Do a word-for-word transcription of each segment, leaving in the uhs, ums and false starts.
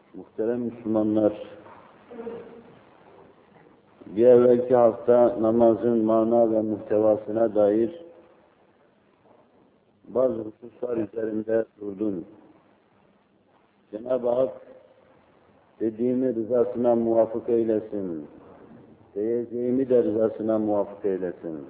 Muhterem Müslümanlar, bir evvelki hafta namazın mana ve muhtevasına dair bazı hususlar üzerinde durdum. Cenab-ı Hak dediğimi rızasına muvafık eylesin, diyeceğimi de rızasına muvafık eylesin.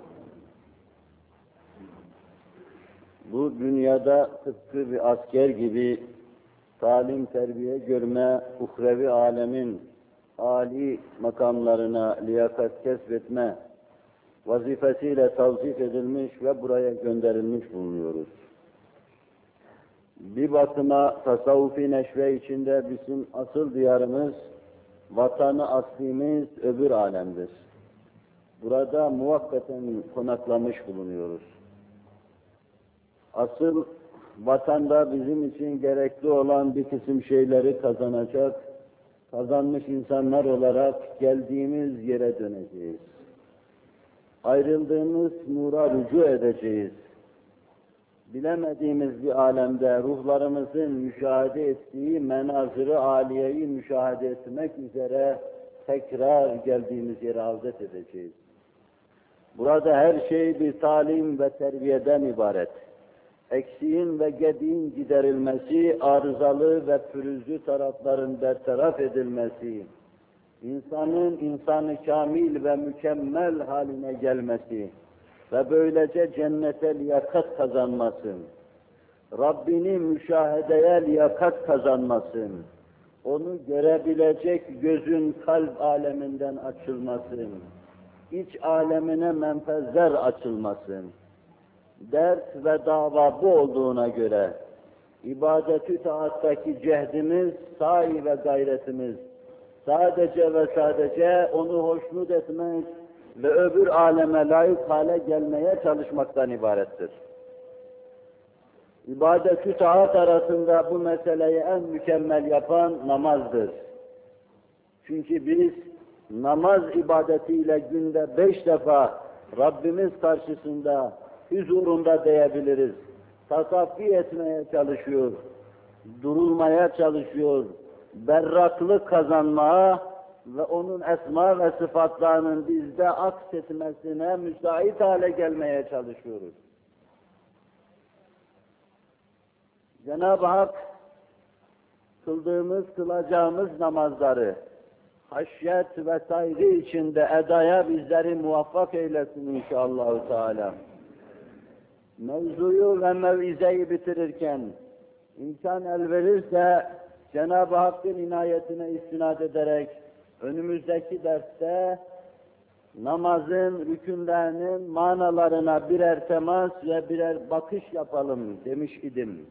Bu dünyada tıpkı bir asker gibi talim, terbiye görme, uhrevi alemin âli makamlarına liyakat kesbetme vazifesiyle tavzif edilmiş ve buraya gönderilmiş bulunuyoruz. Bir bakıma tasavvufi neşve içinde bizim asıl diyarımız, vatanı aslimiz öbür alemdir. Burada muvakkaten konaklamış bulunuyoruz. Asıl vatanda bizim için gerekli olan bir kısım şeyleri kazanacak, kazanmış insanlar olarak geldiğimiz yere döneceğiz. Ayrıldığımız nura rücu edeceğiz. Bilemediğimiz bir alemde ruhlarımızın müşahede ettiği menazırı âliyeyi müşahede etmek üzere tekrar geldiğimiz yere havzet edeceğiz. Burada her şey bir talim ve terbiyeden ibaret. Eksiğin ve gediğin giderilmesi, arızalı ve pürüzlü tarafların bertaraf edilmesi, insanın insanı kamil ve mükemmel haline gelmesi ve böylece cennete liyakat kazanması, Rabbini müşahedeye liyakat kazanması, onu görebilecek gözün kalp aleminden açılması, iç alemine menfezler açılması, dert ve dava bu olduğuna göre ibadet-ü taattaki cehdimiz, sahi ve gayretimiz sadece ve sadece onu hoşnut etmek ve öbür aleme layık hale gelmeye çalışmaktan ibarettir. İbadet-ü taat arasında bu meseleyi en mükemmel yapan namazdır. Çünkü biz namaz ibadetiyle günde beş defa Rabbimiz karşısında huzurunda diyebiliriz. Tasaffi etmeye çalışıyor, durulmaya çalışıyor, berraklık kazanmaya ve onun esma ve sıfatlarının bizde aksetmesine müsait hale gelmeye çalışıyoruz. Cenab-ı Hak kıldığımız, kılacağımız namazları haşyet ve saygı içinde edaya bizleri muvaffak eylesin inşallah Teala. Mevzuyu ve mevizeyi bitirirken imkan el verirse Cenab-ı Hakk'ın inayetine istinad ederek önümüzdeki derste namazın rükünlerinin manalarına birer temas ve birer bakış yapalım demiş idim.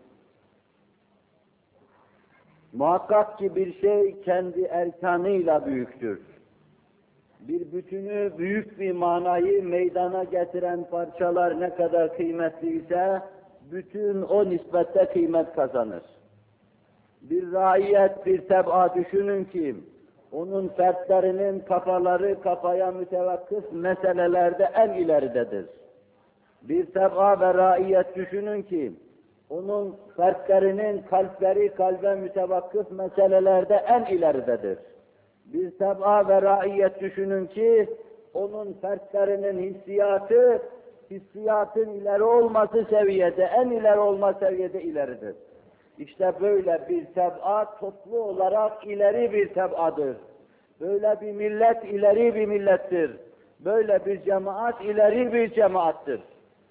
Muhakkak ki bir şey kendi erkanıyla büyüktür. Bir bütünü, büyük bir manayı meydana getiren parçalar ne kadar kıymetliyse, bütün o nispette kıymet kazanır. Bir raiyet, bir tebaa düşünün ki, onun fertlerinin kafaları kafaya mütevakkıf meselelerde en ileridedir. Bir tebaa ve raiyet düşünün ki, onun fertlerinin kalpleri kalbe mütevakkıf meselelerde en ileridedir. Bir tebaa ve raiyet düşünün ki, onun fertlerinin hissiyatı, hissiyatın ileri olması seviyede, en ileri olma seviyede ileridir. İşte böyle bir tebaa toplu olarak ileri bir tebadır. Böyle bir millet ileri bir millettir. Böyle bir cemaat ileri bir cemaattır.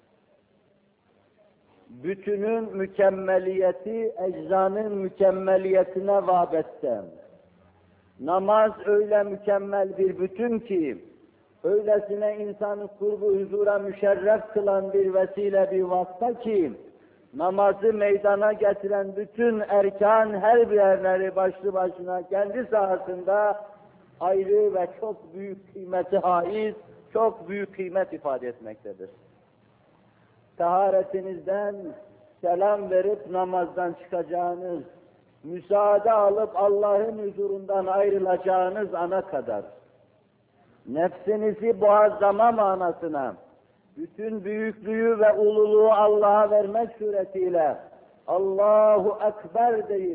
Bütünün mükemmeliyeti, eczanın mükemmeliyetine vabeste. Namaz öyle mükemmel bir bütün ki, öylesine insanı kurbu huzura müşerref kılan bir vesile, bir vasıta ki, namazı meydana getiren bütün erkan, her birerleri başlı başına kendi sahasında ayrı ve çok büyük kıymeti haiz, çok büyük kıymet ifade etmektedir. Taharetinizden selam verip namazdan çıkacağınız, müsaade alıp Allah'ın huzurundan ayrılacağınız ana kadar, nefsinizi boğazlama manasına, bütün büyüklüğü ve ululuğu Allah'a vermek suretiyle Allahu Ekber deyip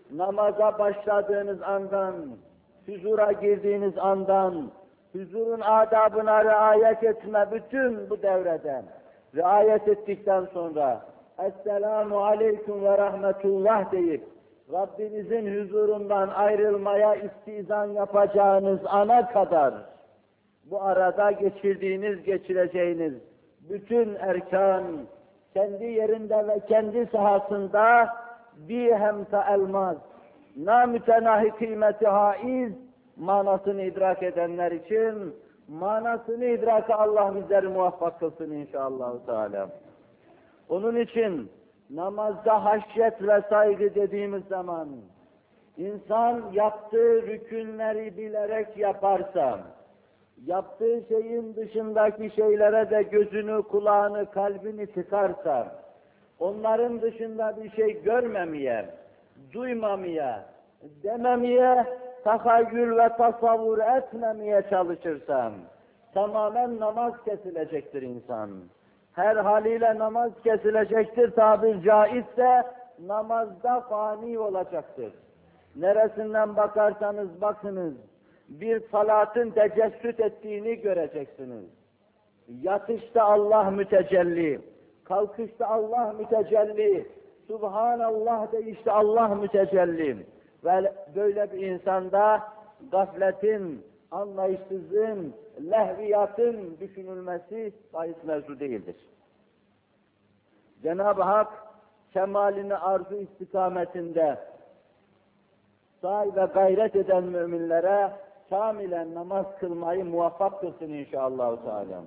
namaza başladığınız andan, huzura girdiğiniz andan, huzurun adabına riayet etme bütün bu devreden, riayet ettikten sonra, Esselamu Aleyküm ve Rahmetullah deyip, Rabbinizin huzurundan ayrılmaya istizan yapacağınız ana kadar, bu arada geçirdiğiniz, geçireceğiniz bütün erkan, kendi yerinde ve kendi sahasında bir hemte elmaz, namütenahi kıymeti haiz manasını idrak edenler için, manasını idraka Allah bizleri muvaffak kılsın inşallah. Teala. Onun için namazda haşyet ve saygı dediğimiz zaman, insan yaptığı rükünleri bilerek yaparsa, yaptığı şeyin dışındaki şeylere de gözünü, kulağını, kalbini tıkarsa, onların dışında bir şey görmemeye, duymamaya, dememeye, tahayyül ve tasavvur etmemeye çalışırsam, tamamen namaz kesilecektir insan. Her haliyle namaz kesilecektir, tabir caizse namazda fani olacaktır. Neresinden bakarsanız bakınız, bir salatın tecessüt ettiğini göreceksiniz. Yatışta Allah mütecelli, kalkışta Allah mütecelli, Subhanallah deyişte Allah mütecelli. Ve böyle bir insanda gafletin, anlayışsızlığın, lehviyatın düşünülmesi bahis mevzu değildir. Cenab-ı Hak kemalini arzu istikametinde sahi ve gayret eden müminlere kamilen namaz kılmayı muvaffak kılsın inşallah. Teala.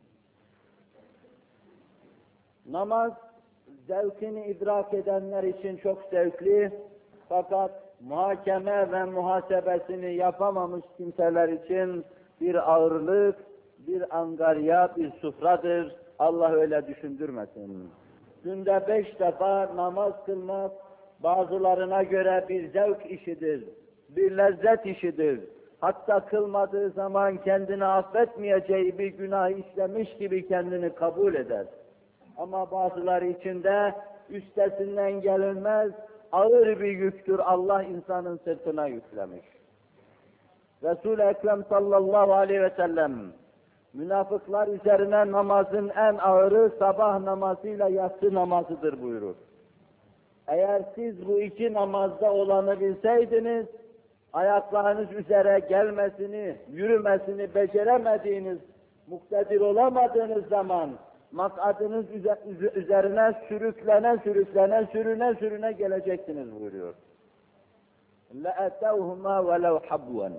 Namaz zevkini idrak edenler için çok zevkli, fakat muhakeme ve muhasebesini yapamamış kimseler için bir ağırlık, bir angarya, bir sufradır. Allah öyle düşündürmesin. Günde beş defa namaz kılmak bazılarına göre bir zevk işidir, bir lezzet işidir. Hatta kılmadığı zaman kendini affetmeyeceği bir günah işlemiş gibi kendini kabul eder. Ama bazıları için de üstesinden gelinmez ağır bir yüktür, Allah insanın sırtına yüklemiş. Resul-i Ekrem sallallahu aleyhi ve sellem münafıklar üzerine namazın en ağırı sabah namazıyla yatsı namazıdır buyurur. Eğer siz bu iki namazda olanı bilseydiniz, ayaklarınız üzere gelmesini, yürümesini beceremediğiniz, muktedir olamadığınız zaman, makadınız üzerine sürüklene sürüklene, sürüne sürüne geleceksiniz buyuruyor. لَاَتَوْهُمَا وَلَوْ حَبْوًا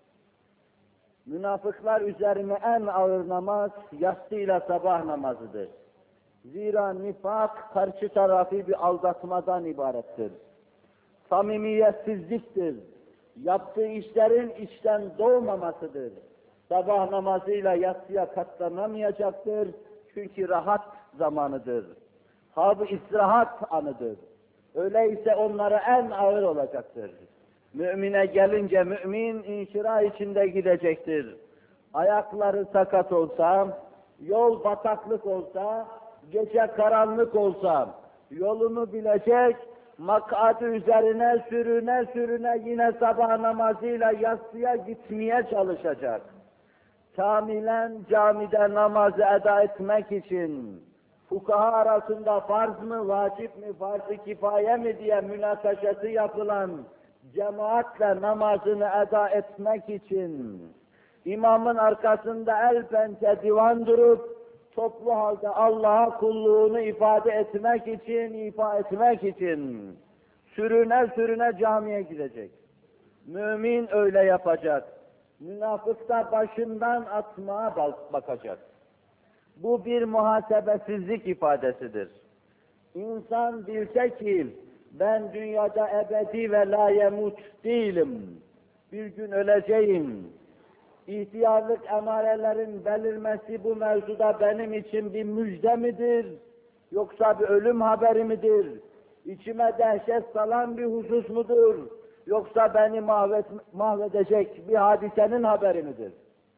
Münafıklar üzerine en ağır namaz, yatsıyla sabah namazıdır. Zira nifak karşı tarafı bir aldatmadan ibarettir. Samimiyetsizliktir. Yaptığı işlerin içten doğmamasıdır. Sabah namazıyla yatsıya katlanamayacaktır. Çünkü rahat zamanıdır. Hab-ı istirahat anıdır. Öyleyse onlara en ağır olacaktır. Mümine gelince mümin inşirah içinde gidecektir. Ayakları sakat olsa, yol bataklık olsa, gece karanlık olsa, yolunu bilecek, makadı üzerine sürüne sürüne yine sabah namazıyla yatsıya gitmeye çalışacak. Kamilen camide namazı eda etmek için, fukaha arasında farz mı, vacip mi, farz-ı kifaye mi diye münakaşası yapılan cemaatle namazını eda etmek için, imamın arkasında el pençe divan durup, toplu halde Allah'a kulluğunu ifade etmek için, ifa etmek için, sürüne sürüne camiye gidecek. Mümin öyle yapacak. Münafık da başından atmaya bakacak. Bu bir muhasebesizlik ifadesidir. İnsan bilse ki, ben dünyada ebedi ve la yemut değilim, bir gün öleceğim. İhtiyarlık emarelerin belirmesi bu mevzuda benim için bir müjde midir, yoksa bir ölüm haberi midir? İçime dehşet salan bir husus mudur, yoksa beni mahvet, mahvedecek bir hadisenin haberi midir?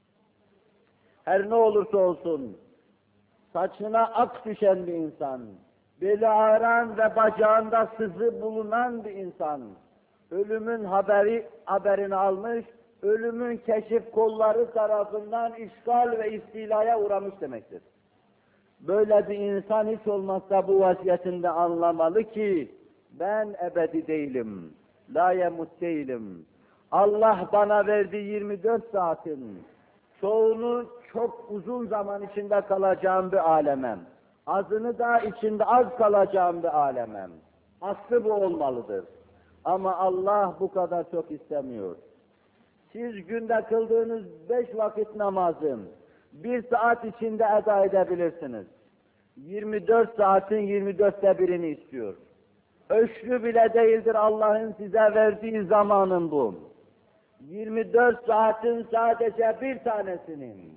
Her ne olursa olsun, saçına ak düşen bir insan, beli ağrıyan ve bacağında sızı bulunan bir insan, ölümün haberi haberini almış, ölümün keşif kolları tarafından işgal ve istilaya uğramış demektir. Böyle bir insan hiç olmazsa bu vasiyetinde anlamalı ki, ben ebedi değilim, la yemut değilim. Allah bana verdiği yirmi dört saatin çoğunu çok uzun zaman içinde kalacağım bir alemem. Azını da içinde az kalacağım bir alemem. Aslı bu olmalıdır. Ama Allah bu kadar çok istemiyor. Siz günde kıldığınız beş vakit namazın bir saat içinde eda edebilirsiniz. yirmi dört saatin yirmi dörtte birini istiyor. Ölçülü bile değildir Allah'ın size verdiği zamanın bu. yirmi dört saatin sadece bir tanesinin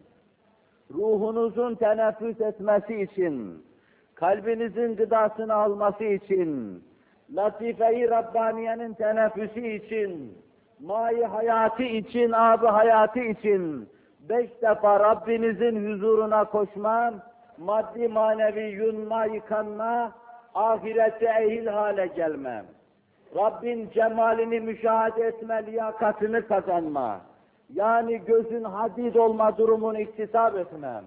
ruhunuzun teneffüs etmesi için, kalbinizin gıdasını alması için, latife-i Rabbaniye'nin teneffüsü için, mai hayatı için, ab-ı hayatı için beş defa Rabbinizin huzuruna koşma, maddi manevi yunma, yıkanma, ahirete ehil hale gelme, Rabbin cemalini müşahede etme, liyakatını kazanma, yani gözün hadid olma durumunu iktisap etmem,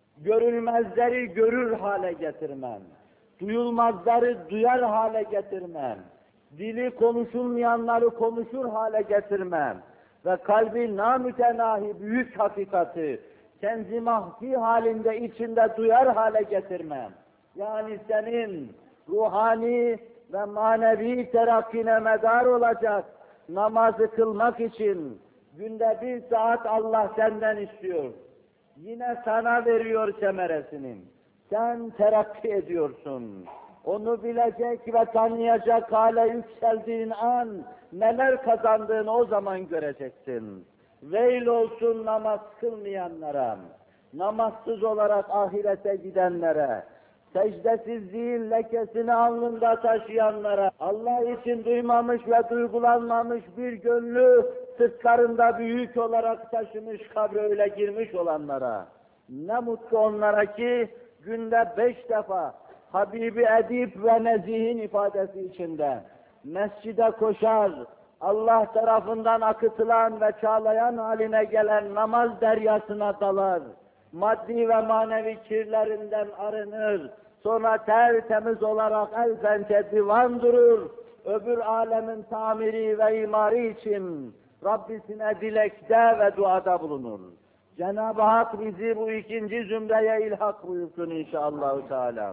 görülmezleri görür hale getirmem, duyulmazları duyar hale getirmem, dili konuşulmayanları konuşur hale getirmem ve kalbi namütenahi büyük hakikati kendi mahfi halinde içinde duyar hale getirmem. Yani senin ruhani ve manevi terakkine medar olacak namazı kılmak için günde bir saat Allah senden istiyor. Yine sana veriyor semeresini. Sen terakki ediyorsun. Onu bilecek ve tanıyacak hale yükseldiğin an neler kazandığını o zaman göreceksin. Veil olsun namaz kılmayanlara, namazsız olarak ahirete gidenlere, secdesizliğin lekesini alnında taşıyanlara, Allah için duymamış ve duygulanmamış bir gönlü sırtlarında büyük olarak taşımış, kabre öyle girmiş olanlara, ne mutlu onlara ki günde beş defa Habibi Edip ve Nezih'in ifadesi içinde mescide koşar, Allah tarafından akıtılan ve çağlayan haline gelen namaz deryasına dalar, maddi ve manevi kirlerinden arınır, sonra tertemiz olarak el pençe divan durur, öbür alemin tamiri ve imari için Rabbisine dilekte ve duada bulunur. Cenab-ı Hak bizi bu ikinci zümreye ilhak buyursun inşallah Teala.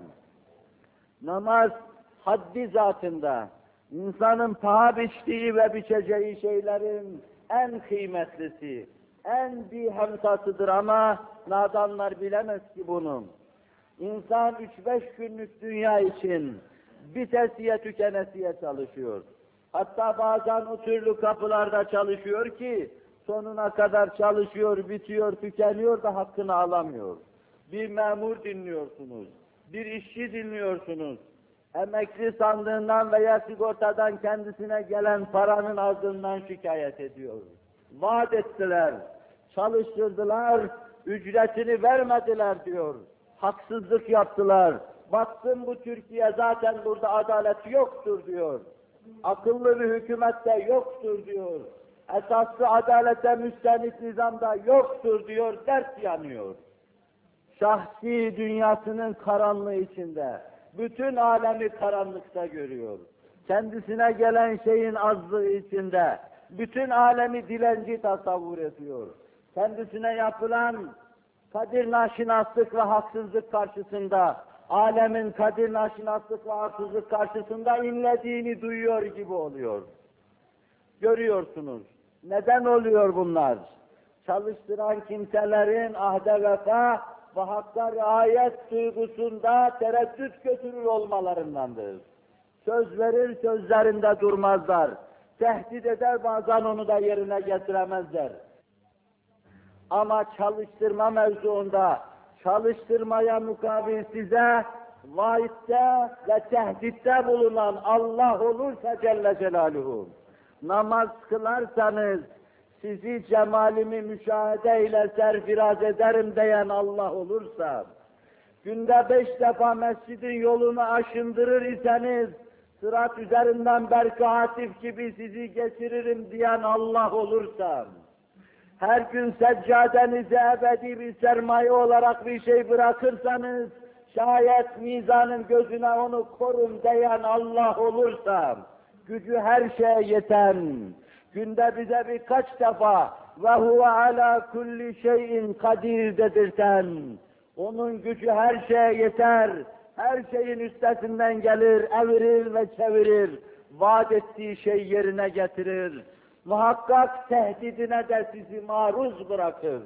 Namaz haddi zatında, insanın paha biçtiği ve biçeceği şeylerin en kıymetlisi, en bir hemsasıdır ama nadanlar bilemez ki bunu. İnsan üç beş günlük dünya için bitesiye tükenesiye çalışıyor. Hatta bazen o türlü kapılarda çalışıyor ki sonuna kadar çalışıyor, bitiyor, tükeniyor da hakkını alamıyor. Bir memur dinliyorsunuz, bir işçi dinliyorsunuz. Emekli sandığından veya sigortadan kendisine gelen paranın azlığından şikayet ediyor. Vaat ettiler, çalıştırdılar, ücretini vermediler diyor. Haksızlık yaptılar. Baktım bu Türkiye zaten burada adalet yoktur diyor. Akıllı bir hükümette yoktur diyor. Esaslı adalete müstenit nizamda yoktur diyor, dert yanıyor. Şahsi dünyasının karanlığı içinde, bütün alemi karanlıkta görüyor. Kendisine gelen şeyin azlığı içinde, bütün alemi dilenci tasavvur ediyor. Kendisine yapılan kadir naşinaslık ve haksızlık karşısında, alemin kadir naşinaslık ve haksızlık karşısında inlediğini duyuyor gibi oluyor. Görüyorsunuz. Neden oluyor bunlar? Çalıştıran kimselerin ahde vefa ve hakka riayet duygusunda tereddüt götürür olmalarındandır. Söz verir, sözlerinde durmazlar. Tehdit eder, bazen onu da yerine getiremezler. Ama çalıştırma mevzuunda, çalıştırmaya mukabil size vaitte ve tehditte bulunan Allah olursa Celle Celaluhu, namaz kılarsanız sizi cemalimi müşahede ile serfiraz ederim diyen Allah olursa, günde beş defa mescidin yolunu aşındırır iseniz, sırat üzerinden berk hatif gibi sizi geçiririm diyen Allah olursa, her gün seccadenize ebedi bir sermaye olarak bir şey bırakırsanız, şayet mizanın gözüne onu korun diyen Allah olursa, gücü her şeye yeten, günde bize birkaç defa ve huve ala kulli şeyin kadir dedirten, onun gücü her şeye yeter, her şeyin üstesinden gelir, evirir ve çevirir, vaat ettiği şey yerine getirir. Muhakkak tehdidine de sizi maruz bırakır.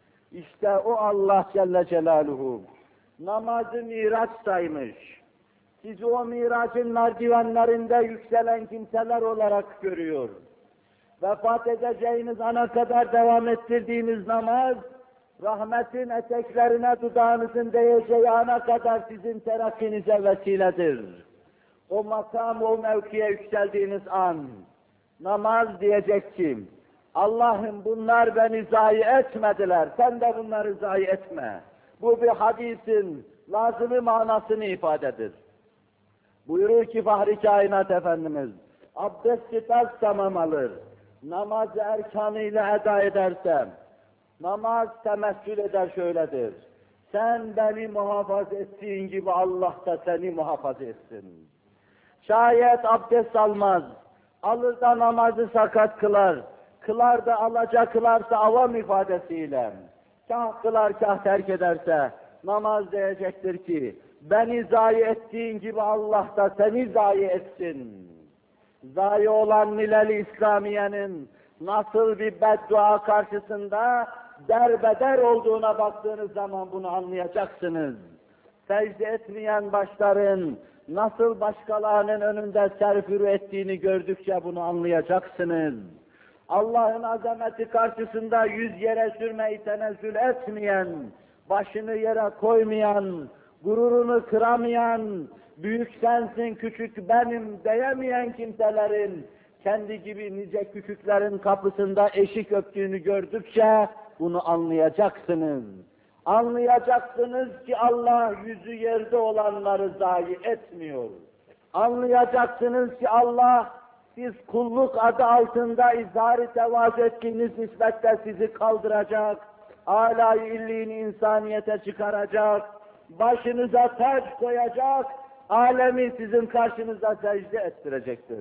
İşte o Allah Celle Celaluhu namazı miraç saymış. Sizi o miracın merdivenlerinde yükselen kimseler olarak görüyor. Vefat edeceğiniz ana kadar devam ettirdiğiniz namaz, rahmetin eteklerine dudağınızın değeceği ana kadar sizin terakkinize vesiledir. O makam, o mevkiye yükseldiğiniz an, namaz diyecek ki, Allah'ım bunlar beni zayi etmediler, sen de bunları zayi etme. Bu bir hadisin lazımı manasını ifadedir. Buyurur ki Fahri Kainat Efendimiz, abdesti ters tamam alır, namazı erkanıyla eda edersem, namaz temessül eder şöyledir. Sen beni muhafaza ettiğin gibi Allah da seni muhafaza etsin. Şayet abdest almaz, alır da namazı sakat kılar, kılar da alaca kılarsa avam ifadesiyle, kah kılar kah terk ederse, namaz diyecektir ki, beni zayi ettiğin gibi Allah da seni zayi etsin. Zayi olan Milal-i İslamiye'nin nasıl bir beddua karşısında derbeder olduğuna baktığınız zaman bunu anlayacaksınız. Secde etmeyen başların nasıl başkalarının önünde serfürü ettiğini gördükçe bunu anlayacaksınız. Allah'ın azameti karşısında yüz yere sürmeyi tenezzül etmeyen, başını yere koymayan, gururunu kıramayan, büyük sensin, küçük benim diyemeyen kimselerin, kendi gibi nice küçüklerin kapısında eşik öptüğünü gördükçe bunu anlayacaksınız. Anlayacaksınız ki Allah yüzü yerde olanları zayi etmiyor. Anlayacaksınız ki Allah, siz kulluk adı altında izhar-ı tevazu ettiğiniz nispette sizi kaldıracak, âlâ-i illiğini insaniyete çıkaracak, başınıza taç koyacak, alemi sizin karşınıza secde ettirecektir.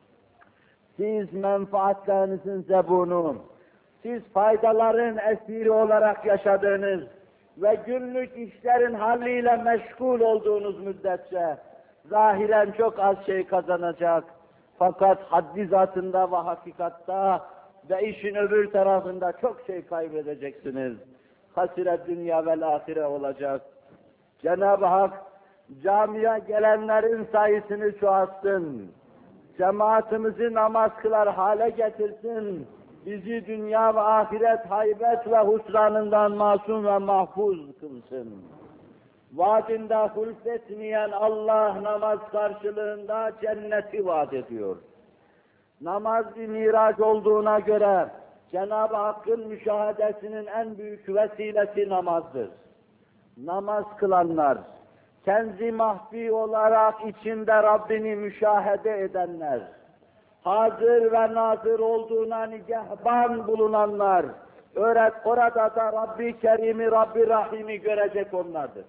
Siz menfaatlerinizin zebunu, siz faydaların esiri olarak yaşadığınız ve günlük işlerin halliyle meşgul olduğunuz müddetçe zahiren çok az şey kazanacak, fakat haddi zatında ve hakikatta ve işin öbür tarafında çok şey kaybedeceksiniz. Hasire dünya ve ahire olacak. Cenab-ı Hak camiye gelenlerin sayısını çoğaltsın. Cemaatimizi namaz kılar hale getirsin. Bizi dünya ve ahiret haybet ve husranından masum ve mahfuz kılsın. Vaadinde hulfetmeyen Allah namaz karşılığında cenneti vaat ediyor. Namaz bir miraç olduğuna göre Cenab-ı Hakk'ın müşahadesinin en büyük vesilesi namazdır. Namaz kılanlar, kenzi mahfi olarak içinde Rabbini müşahede edenler, hazır ve nazır olduğuna nigahban bulunanlar, öğret orada da Rabbi Kerim'i, Rabbi Rahim'i görecek onlardır.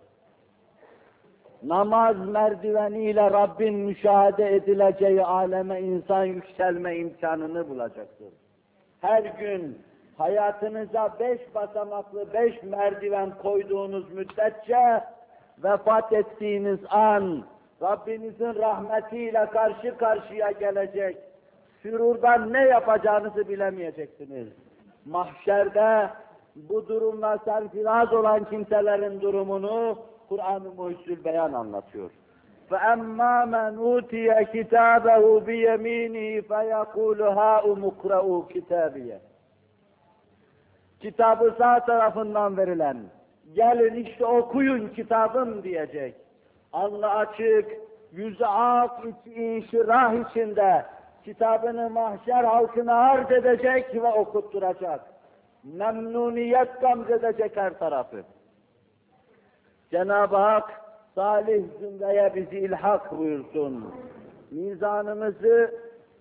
Namaz merdiveniyle Rabbin müşahede edileceği aleme insan yükselme imkanını bulacaktır. Her gün hayatınıza beş basamaklı beş merdiven koyduğunuz müddetçe vefat ettiğiniz an Rabbinizin rahmetiyle karşı karşıya gelecek, sürurdan ne yapacağınızı bilemeyeceksiniz. Mahşerde bu durumla serfiraz olan kimselerin durumunu Kur'an-ı Muhyüzül Beyan anlatıyor. فَأَمَّا مَنْ اُوْتِيَ كِتَابَهُ بِيَم۪ينِهِ فَيَقُولُ هَاُمُ اُقْرَؤُوا كِتَابِيَ. Kitabı sağ tarafından verilen, gelin işte okuyun kitabım diyecek. Alnı açık, yüzü ak, içi inşirah içinde kitabını mahşer halkına arz edecek ve okutturacak. Memnuniyet gamzedecek her tarafı. Cenab-ı Hak salih zümreye bizi ilhak buyursun. mizanımızı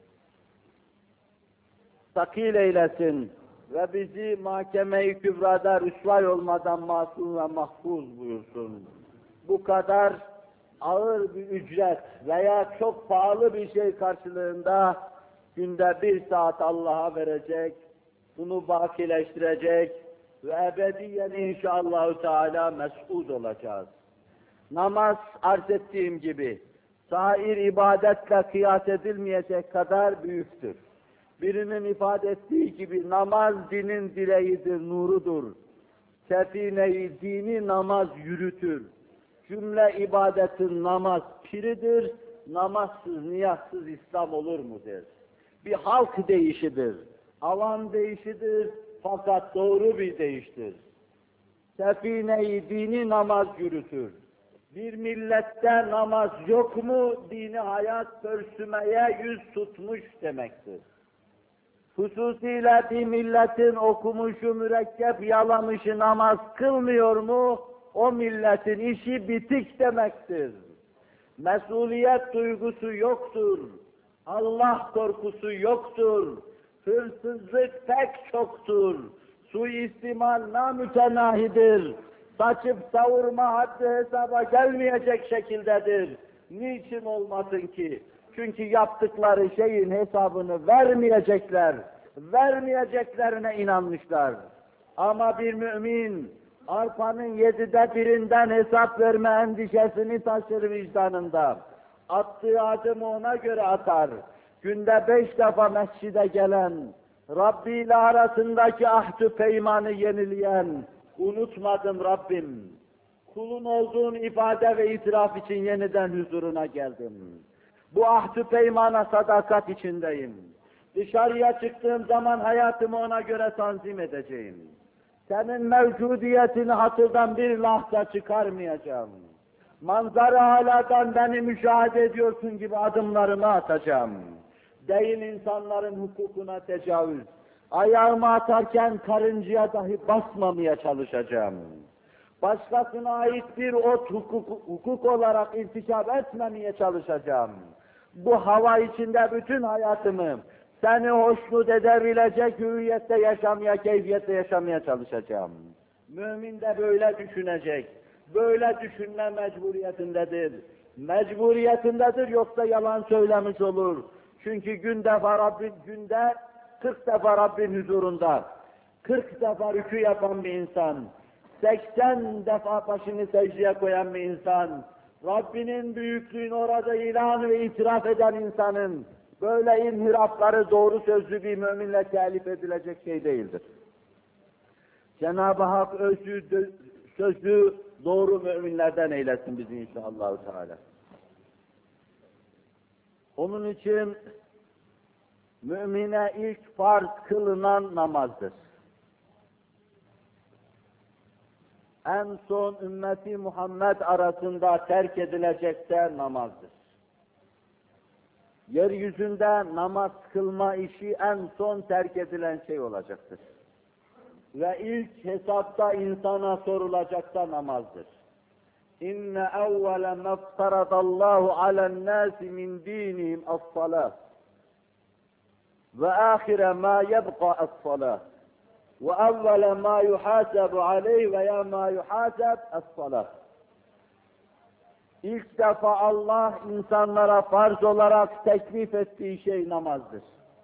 sakil eylesin ve bizi mahkeme-i kübrada rüsvay olmadan masum ve mahfuz buyursun. Bu kadar ağır bir ücret veya çok pahalı bir şey karşılığında günde bir saat Allah'a verecek, bunu bakileştirecek ve ebediyen inşallahü teala mes'ud olacağız. Namaz arz ettiğim gibi sair ibadetle kıyas edilmeyecek kadar büyüktür. Birinin ifade ettiği gibi namaz dinin direğidir, nurudur. Sefine-i dini namaz yürütür. Cümle ibadetin namaz piridir, namazsız, niyazsız İslam olur mu der. Bir halk değişidir, alan değişidir fakat doğru bir değiştir. Sefine-i dini namaz yürütür. Bir millette namaz yok mu, dini hayat pörsümeye yüz tutmuş demektir. Hususiyle bir milletin okumuşu, mürekkep yalamışı namaz kılmıyor mu, o milletin işi bitik demektir. Mesuliyet duygusu yoktur, Allah korkusu yoktur, hırsızlık pek çoktur, suistimal namütenahidir, saçıp savurma haddi hesaba gelmeyecek şekildedir. Niçin olmasın ki? Çünkü yaptıkları şeyin hesabını vermeyecekler, vermeyeceklerine inanmışlar. Ama bir mümin, arpanın yedide birinden hesap verme endişesini taşır vicdanında. Attığı adımı ona göre atar. Günde beş defa mescide gelen, Rabbi ile arasındaki ahdü peymanı yenileyen, unutmadım Rabbim, kulun olduğun ifade ve itiraf için yeniden huzuruna geldim. Bu ahdü peymana sadakat içindeyim. Dışarıya çıktığım zaman hayatımı ona göre tanzim edeceğim. Senin mevcudiyetini hatırdan bir lahza çıkarmayacağım. Manzara haladan beni müşahede ediyorsun gibi adımlarımı atacağım. Değil insanların hukukuna tecavüz. Ayağımı atarken karıncaya dahi basmamaya çalışacağım. Başkasına ait bir ot hukuk, hukuk olarak irtikap etmemeye çalışacağım. Bu hava içinde bütün hayatımı seni hoşnut edebilecek hüviyette yaşamaya, keyfiyette yaşamaya çalışacağım. Mümin de böyle düşünecek, böyle düşünme mecburiyetindedir. Mecburiyetindedir yoksa yalan söylemiş olur. Çünkü günde Rabbin, günde kırk defa Rabbin huzurunda, kırk defa rükû yapan bir insan, seksen defa başını secdeye koyan bir insan, Rabbinin büyüklüğünü orada ilan ve itiraf eden insanın böyle inhirafları doğru sözlü bir müminle telif edilecek şey değildir. Cenab-ı Hak özlü, sözlü doğru müminlerden eylesin bizi inşallah. Teala. Onun için mümine ilk farz kılınan namazdır. En son ümmeti Muhammed arasında terk edilecek de namazdır. Yeryüzünde namaz kılma işi en son terk edilen şey olacaktır. Ve ilk hesapta insana sorulacak da namazdır. İnne evvele meftaradallahu alen-nâsi min dînihim as-salâh. Ve âhire mâ yebqa as-salâh. Ve evvele mâ yuhâsebu aleyh ve yâ mâ yuhâseb as-salâh. İlk defa Allah insanlara farz olarak teklif ettiği şey namazdır.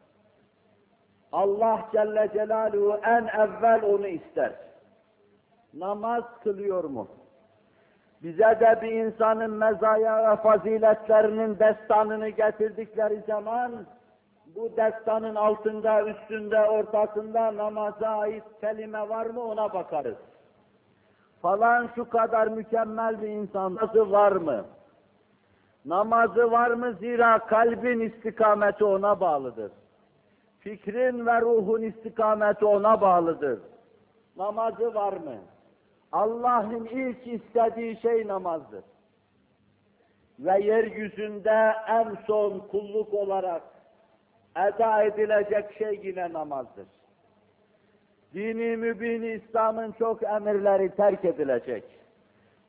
Allah Celle Celaluhu en evvel onu ister. Namaz kılıyor mu? Bize de bir insanın mezaya ve faziletlerinin destanını getirdikleri zaman, bu destanın altında, üstünde, ortasında namaza ait kelime var mı ona bakarız. Falan şu kadar mükemmel bir insan, namazı var mı? Namazı var mı? Zira kalbin istikameti ona bağlıdır. Fikrin ve ruhun istikameti ona bağlıdır. Namazı var mı? Allah'ın ilk istediği şey namazdır. Ve yeryüzünde en son kulluk olarak eda edilecek şey yine namazdır. Dini mübin İslam'ın çok emirleri terk edilecek.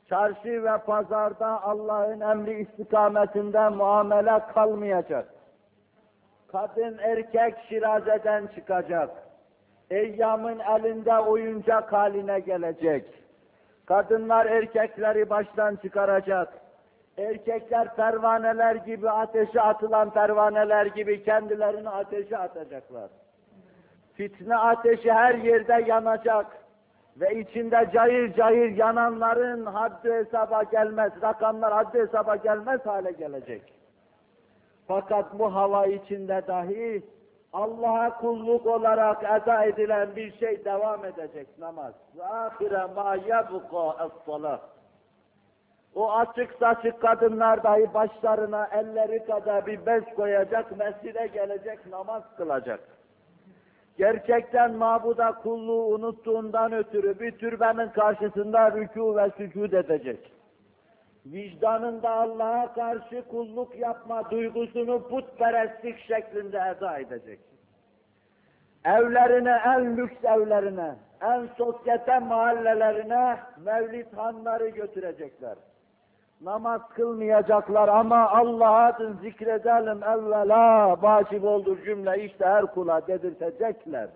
Çarşı ve pazarda Allah'ın emri istikametinde muamele kalmayacak. Kadın erkek şirazeden çıkacak. Eyyamın elinde oyuncak haline gelecek. Kadınlar erkekleri baştan çıkaracak. Erkekler pervaneler gibi, ateşe atılan pervaneler gibi kendilerini ateşe atacaklar. Fitne ateşi her yerde yanacak ve içinde cayır cayır yananların haddi hesaba gelmez, rakamlar haddi hesaba gelmez hale gelecek. Fakat bu hava içinde dahi Allah'a kulluk olarak eda edilen bir şey devam edecek, namaz. وَآخِرَ مَا يَبْقَى الصَّلَةِ O açık saçık kadınlar dahi başlarına elleri kadar bir bez koyacak, mescide gelecek, namaz kılacak. Gerçekten mabuda kulluğu unuttuğundan ötürü bir türbenin karşısında rükû ve sücud edecek. Vicdanında Allah'a karşı kulluk yapma duygusunu putperestlik şeklinde eda edecek. Evlerine, en lüks evlerine, en sosyete mahallelerine mevlidhanları götürecekler. Namaz kılmayacaklar ama Allah'a adın zikredelim evvela, vacip olur cümle işte her kula dedirtecekler.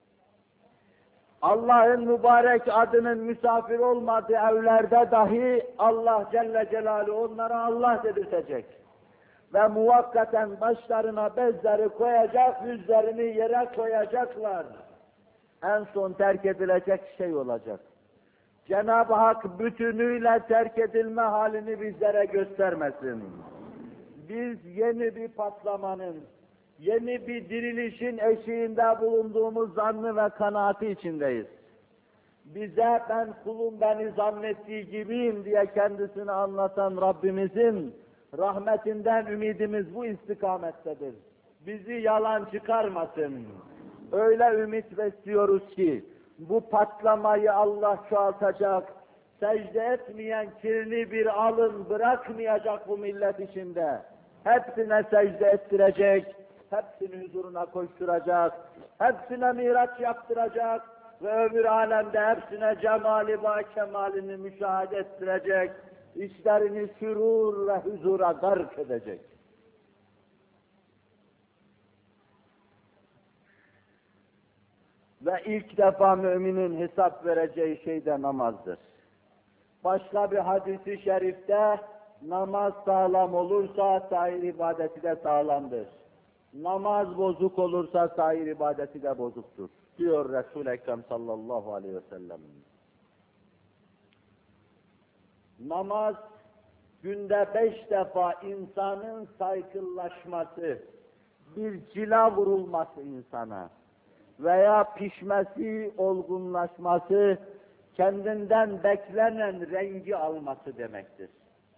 Allah'ın mübarek adının misafir olmadığı evlerde dahi Allah Celle Celaluhu onlara Allah dedirtecek. Ve muvakkaten başlarına bezleri koyacak, yüzlerini yere koyacaklar. En son terk edilecek şey olacak. Cenab-ı Hak bütünüyle terk edilme halini bizlere göstermesin. Biz yeni bir patlamanın, yeni bir dirilişin eşiğinde bulunduğumuz zannı ve kanaati içindeyiz. Bize ben kulum beni zannettiği gibiyim diye kendisini anlatan Rabbimizin rahmetinden ümidimiz bu istikamettedir. Bizi yalan çıkarmasın. Öyle ümit besliyoruz ki bu patlamayı Allah çoğaltacak, secde etmeyen kirli bir alın bırakmayacak bu millet içinde. Hepsine secde ettirecek, hepsini huzuruna koşturacak, hepsine miraç yaptıracak ve öbür alemde hepsine cemali ve kemalini müşahede ettirecek, işlerini sürur ve huzura gark edecek. Ve ilk defa müminin hesap vereceği şey de namazdır. Başka bir hadisi şerifte namaz sağlam olursa sair ibadeti de sağlamdır. Namaz bozuk olursa sair ibadeti de bozuktur, diyor Resul-i Ekrem sallallahu aleyhi ve sellem. Namaz günde beş defa insanın saykıllaşması, bir cila vurulması insana veya pişmesi, olgunlaşması, kendinden beklenen rengi alması demektir.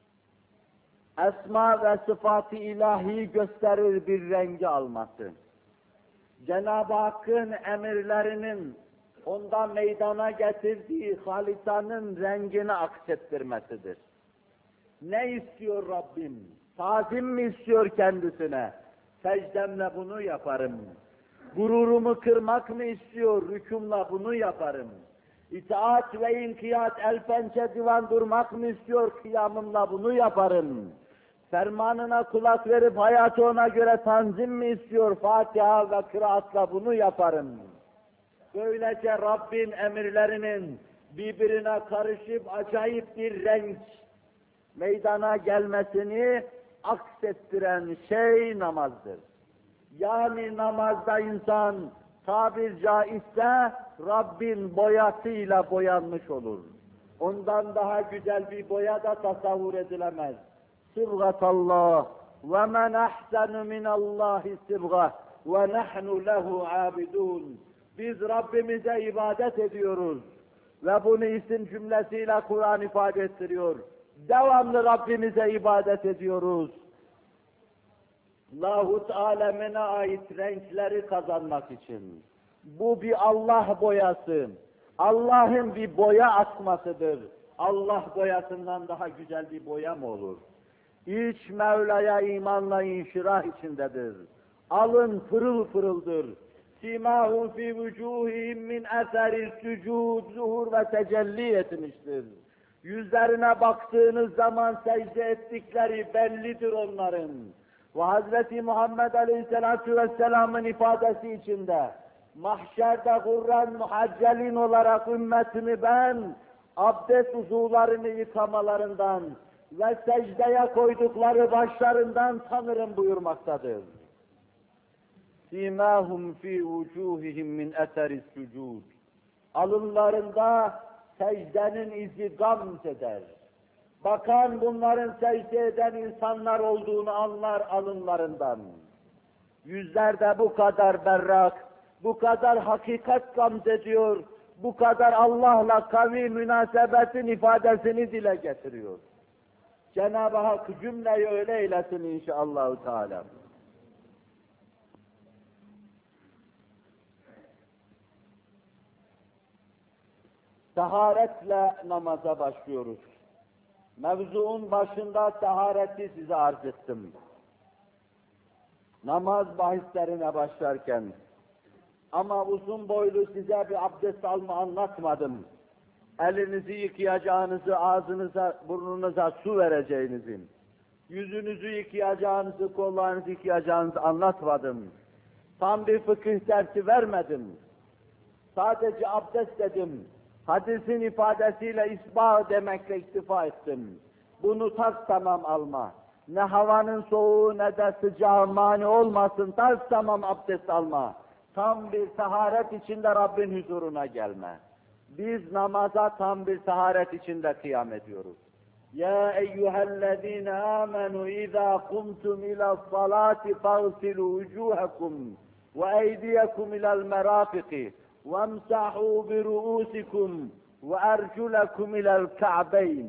Esma ve sıfat-ı ilahi gösterir bir rengi alması. Cenab-ı Hakk'ın emirlerinin onda meydana getirdiği halitanın rengini aksettirmesidir. Ne istiyor Rabbim? Tazim mi istiyor kendisine? Secdemle bunu yaparım. Gururumu kırmak mı istiyor? Rükümle bunu yaparım. İtaat ve inkiyat el pençe divan durmak mı istiyor? Kıyamımla bunu yaparım. Fermanına kulak verip hayatı ona göre tanzim mi istiyor? Fatiha ve kıraatla bunu yaparım. Böylece Rabbin emirlerinin birbirine karışıp acayip bir renk meydana gelmesini aksettiren şey namazdır. Yani namazda insan tabir caizse Rabbin boyasıyla boyanmış olur. Ondan daha güzel bir boya da tasavvur edilemez. Sıbgatallah ve men ahsenu minallahi sıbgah ve nahnu lehu abidun. Biz Rabbimize ibadet ediyoruz ve bunu isim cümlesiyle Kur'an ifade ettiriyor. Devamlı Rabbimize ibadet ediyoruz. Lahut alemine ait renkleri kazanmak için. Bu bir Allah boyası. Allah'ın bir boya atmasıdır. Allah boyasından daha güzel bir boya mı olur? İç Mevla'ya imanla inşirah içindedir. Alın pırıl pırıldır. Simâhum fî vücûhihim min eseril sücûd, zuhur ve tecelli etmiştir. Yüzlerine baktığınız zaman secde ettikleri bellidir onların. Ve Hazreti Muhammed Aleyhisselatü Vesselam'ın ifadesi içinde, mahşerde Kur'an muhaccelin olarak ümmetimi ben, abdest uzuvlarını yıkamalarından ve secdeye koydukları başlarından tanırım buyurmaktadır. سِيمَاهُمْ فِي وُجُوهِهِمْ مِنْ اَثَرِ السُّجُودِ Alınlarında secdenin izi gamz eder. Bakan bunların secde eden insanlar olduğunu anlar alınlarından. Yüzlerde bu kadar berrak, bu kadar hakikat gamz ediyor, bu kadar Allah'la kavi münasebetin ifadesini dile getiriyor. Cenab-ı Hak cümleyi öyle eylesin inşallahü teala. Taharetle namaza başlıyoruz. Mevzuun başında tahareti size arz ettim. Namaz bahislerine başlarken, ama uzun boylu size bir abdest alma anlatmadım. Elinizi yıkayacağınızı, ağzınıza, burnunuza su vereceğinizi, yüzünüzü yıkayacağınızı, kollarınızı yıkayacağınızı anlatmadım. Tam bir fıkıh dersi vermedim. Sadece abdest dedim. Hadisin ifadesiyle isbah demekle iktifa ettim. Bunu tas tamam alma. Ne havanın soğuğu ne de sıcağı mani olmasın, tas tamam abdest alma. Tam bir taharet içinde Rabbin huzuruna gelme. Biz namaza tam bir taharet içinde kıyam ediyoruz. Ya eyyühellezine amenu izâ kumtum ilâ's-salâti fagsilû vücûhekum ve eydiyekum ilâ'l merâfiki وَامْسَحُوا بِرُؤُوسِكُمْ وَاَرْجُلَكُمْ اِلَى الْكَعْبَيْنِ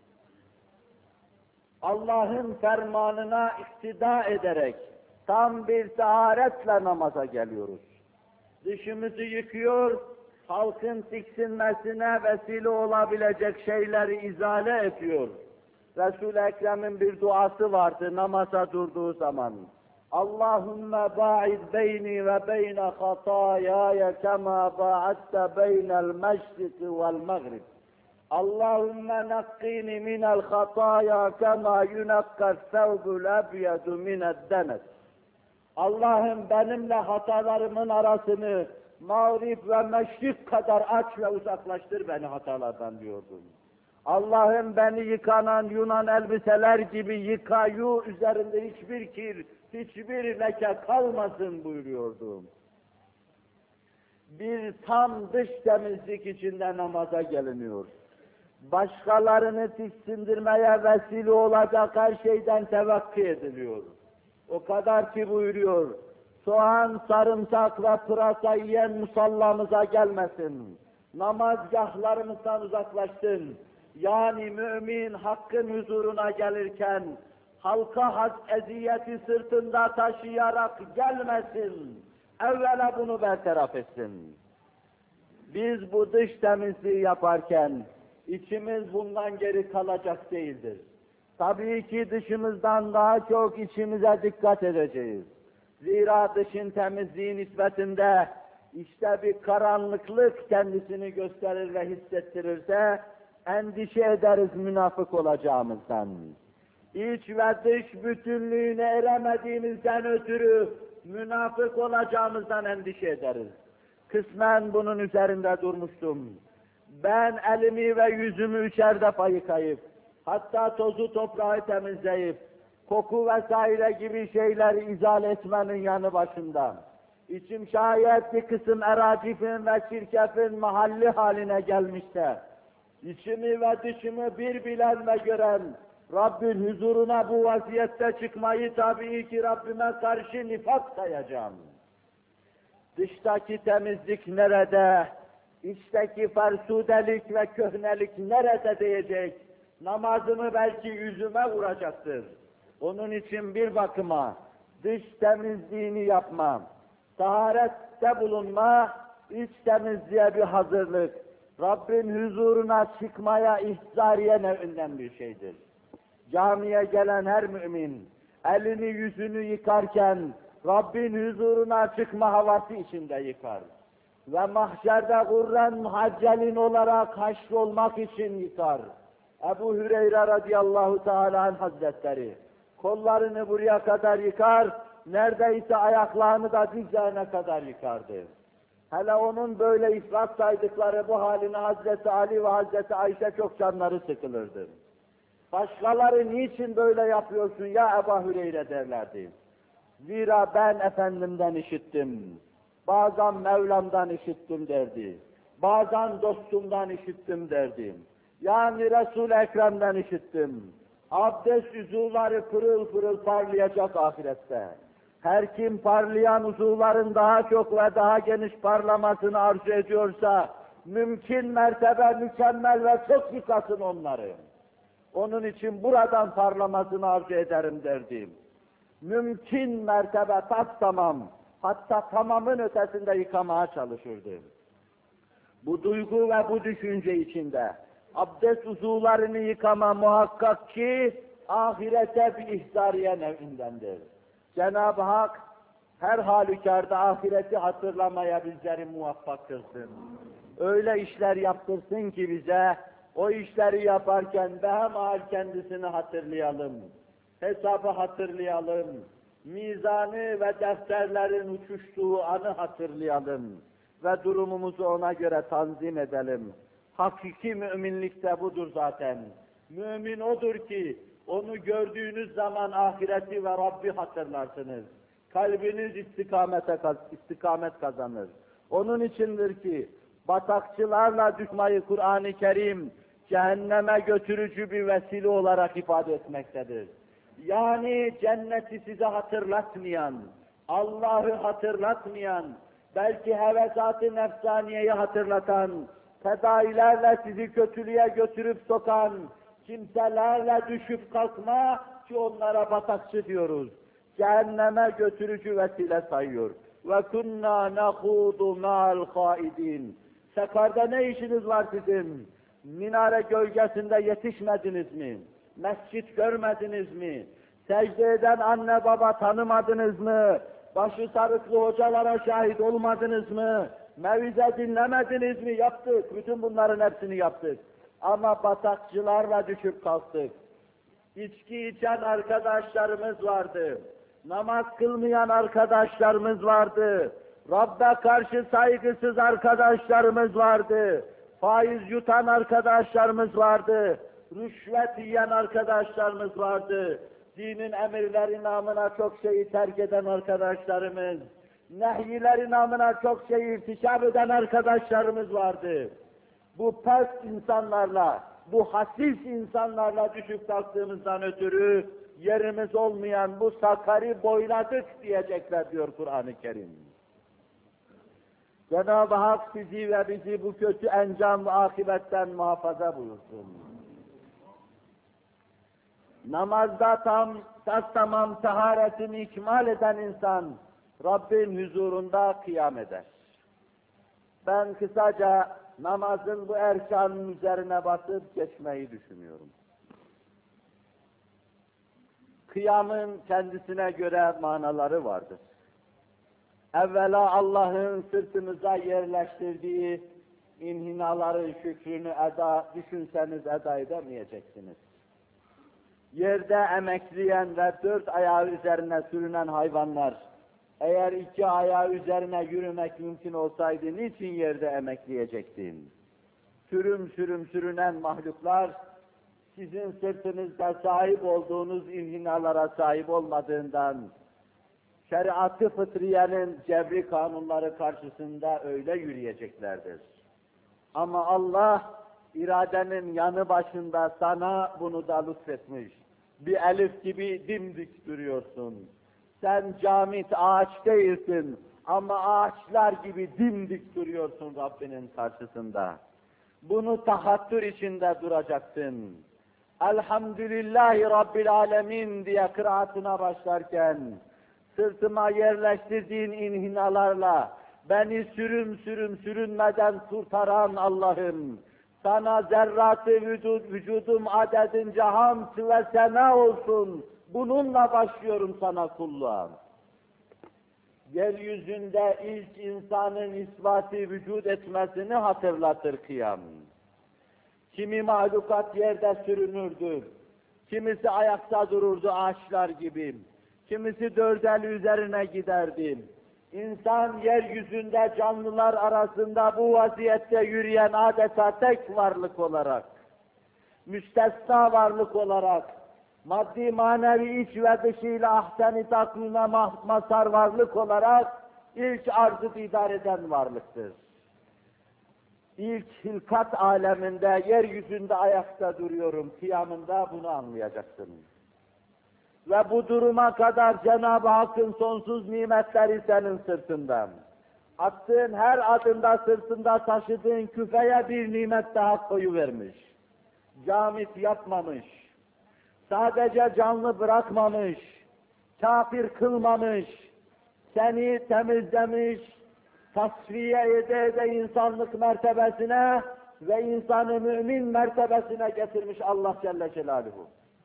Allah'ın fermanına iktida ederek tam bir taharetle namaza geliyoruz. Dışımızı yıkıyor, halkın tiksinmesine vesile olabilecek şeyleri izale ediyor. Resul-i Ekrem'in bir duası vardı namaza durduğu zaman. Allahümme ba'id beyni ve beyne hatayaya kema ba'adte beynel meşriki vel mağrib. Allahümme nakkini minel hataya kema yunakkas sevbul ebyedu mined denet. Allah'ım benimle hatalarımın arasını mağrib ve meşrik kadar aç ve uzaklaştır beni hatalardan diyordum. Allah'ım beni yıkanan Yunan elbiseler gibi yıkayu, üzerinde hiçbir kir, hiçbir leke kalmasın buyuruyordum. Bir tam dış temizlik içinde namaza geliniyor. Başkalarını tiksindirmeye vesile olacak her şeyden tevakkı ediliyor. O kadar ki buyuruyor, soğan, sarımsak ve pırasa yiyen musallamıza gelmesin. Namazgahlarımızdan uzaklaşsın. Yani mümin hakkın huzuruna gelirken, halka haz eziyeti sırtında taşıyarak gelmesin. Evvela bunu bertaraf etsin. Biz bu dış temizliği yaparken, içimiz bundan geri kalacak değildir. Tabii ki dışımızdan daha çok içimize dikkat edeceğiz. Zira dışın temizliği nispetinde işte bir karanlıklık kendisini gösterir ve hissettirirse, endişe ederiz münafık olacağımızdan. İç ve dış bütünlüğüne eremediğimizden ötürü münafık olacağımızdan endişe ederiz. Kısmen bunun üzerinde durmuştum. Ben elimi ve yüzümü üçer defa yıkayıp, hatta tozu toprağı temizleyip, koku vesaire gibi şeyleri izale etmenin yanı başında, İçim şayet bir kısım eracifin ve çirkefin mahalli haline gelmişse, İçimi ve dışımı bir bilen ve gören, Rabbin huzuruna bu vaziyette çıkmayı tabii ki Rabbime karşı nifak sayacağım. Dıştaki temizlik nerede, içteki fersudelik ve köhnelik nerede diyecek, namazımı belki yüzüme vuracaktır. Onun için bir bakıma dış temizliğini yapma, taharette bulunma, iç temizliğe bir hazırlık, Rabbin huzuruna çıkmaya ihzariye nevinden bir şeydir. Camiye gelen her mümin, elini yüzünü yıkarken, Rabbin huzuruna çıkma havası içinde yıkar. Ve mahşerde Kur'an muhaccelin olarak haşrolmak için yıkar. Ebu Hüreyre radıyallahu teala anh hazretleri kollarını buraya kadar yıkar, neredeyse ayaklarını da dizlerine kadar yıkardı. Hele onun böyle ifrat saydıkları bu haline Hazreti Ali ve Hazreti Ayşe çok canları sıkılırdı. Başkaları niçin böyle yapıyorsun ya Ebu Hüreyre derlerdi. Zira ben Efendimden işittim, bazen Mevlam'dan işittim derdi, bazen dostumdan işittim derdi. Yani Resul-i Ekrem'den işittim. Abdest uzuvları pırıl pırıl parlayacak ahirette. Her kim parlayan uzuvların daha çok ve daha geniş parlamasını arzu ediyorsa, mümkün mertebe mükemmel ve çok yıkasın onları. Onun için buradan parlamasını arzu ederim derdim. Mümkün mertebe tas tamam, hatta tamamın ötesinde yıkamaya çalışırdı. Bu duygu ve bu düşünce içinde abdest uzuvlarını yıkama muhakkak ki ahirete bir ihzariye nevindendir. Cenab-ı Hak her halükarda ahireti hatırlamaya bizleri muvaffak kılsın. Öyle işler yaptırsın ki bize, o işleri yaparken behemhal kendisini hatırlayalım. Hesabı hatırlayalım. Mizanı ve defterlerin uçuştuğu anı hatırlayalım. Ve durumumuzu ona göre tanzim edelim. Hakiki müminlik de budur zaten. Mümin odur ki, onu gördüğünüz zaman ahireti ve Rabbi hatırlarsınız. Kalbiniz istikamete, istikamet kazanır. Onun içindir ki, batakçılarla düşmeyi Kur'an-ı Kerim, cehenneme götürücü bir vesile olarak ifade etmektedir. Yani cenneti size hatırlatmayan, Allah'ı hatırlatmayan, belki hevesat-ı nefsaniyeyi hatırlatan, fedailerle sizi kötülüğe götürüp sokan, kimselerle düşüp kalkma ki onlara batakçı diyoruz. Cehenneme götürücü vesile sayıyor. Ve kunna nahudu ma'al haidin. Sekarda ne işiniz var sizin? Minare gölgesinde yetişmediniz mi? Mescit görmediniz mi? Secde eden anne baba tanımadınız mı? Başı sarıklı hocalara şahit olmadınız mı? Mevize dinlemediniz mi? Yaptık. Bütün bunların hepsini yaptık. Ama batakçılarla düşüp kalktık. İçki içen arkadaşlarımız vardı. Namaz kılmayan arkadaşlarımız vardı. Rabbe karşı saygısız arkadaşlarımız vardı. Faiz yutan arkadaşlarımız vardı. Rüşvet yiyen arkadaşlarımız vardı. Dinin emirleri namına çok şeyi terk eden arkadaşlarımız, nehyileri namına çok şeyi irtikab eden arkadaşlarımız vardı. Bu pes insanlarla, bu hasis insanlarla düşüp kalktığımızdan ötürü yerimiz olmayan bu sakarı boyladık diyecekler diyor Kur'an-ı Kerim. Cenab-ı Hak sizi ve bizi bu kötü encam ve akibetten muhafaza buyursun. Namazda tam, tas tamam taharetini ikmal eden insan, Rabbin huzurunda kıyam eder. Ben kısaca namazın bu erkanın üzerine basıp geçmeyi düşünüyorum. Kıyamın kendisine göre manaları vardır. Evvela Allah'ın sırtımıza yerleştirdiği inhinaları, şükrünü eda, düşünseniz eda edemeyeceksiniz. Yerde emekleyen ve dört ayağı üzerine sürünen hayvanlar, eğer iki ayağı üzerine yürümek mümkün olsaydı, niçin yerde emekleyecektin? Sürüm sürüm sürünen mahluklar, sizin sırtınızda sahip olduğunuz inhinalara sahip olmadığından, şeriat-ı fıtriyenin cebri kanunları karşısında öyle yürüyeceklerdir. Ama Allah, iradenin yanı başında sana bunu da lütfetmiş. Bir elif gibi dimdik duruyorsun. Sen camit ağaç değilsin ama ağaçlar gibi dimdik duruyorsun Rabbinin karşısında. Bunu tahattür içinde duracaksın. Elhamdülillahi Rabbil Alemin diye kıraatına başlarken, sırtıma yerleştirdiğin inhinalarla beni sürüm sürüm sürünmeden kurtaran Allah'ım, sana zerratı vücud, vücudum adedince hamd ve sena olsun. Bununla başlıyorum sana kulluğa. Yeryüzünde ilk insanın ispatı vücut etmesini hatırlatır kıyam. Kimi mahlukat yerde sürünürdü. Kimisi ayakta dururdu ağaçlar gibi. Kimisi dört el üzerine giderdi. İnsan yeryüzünde canlılar arasında bu vaziyette yürüyen adeta tek varlık olarak, müstesna varlık olarak, maddi manevi iç ve dışıyla ahsen-i takvime mazhar varlık olarak ilk arzı idare eden varlıktır. İlk hilkat aleminde, yeryüzünde ayakta duruyorum kıyamında bunu anlayacaksın. Ve bu duruma kadar Cenab-ı Hakk'ın sonsuz nimetleri senin sırtından. Attığın her adımda sırtında taşıdığın küfeye bir nimet daha koyuvermiş. Camit yapmamış. Sadece canlı bırakmamış. Kafir kılmamış. Seni temizlemiş. Tasfiye ede ede insanlık mertebesine ve insanı mümin mertebesine getirmiş Allah Celle Celaluhu.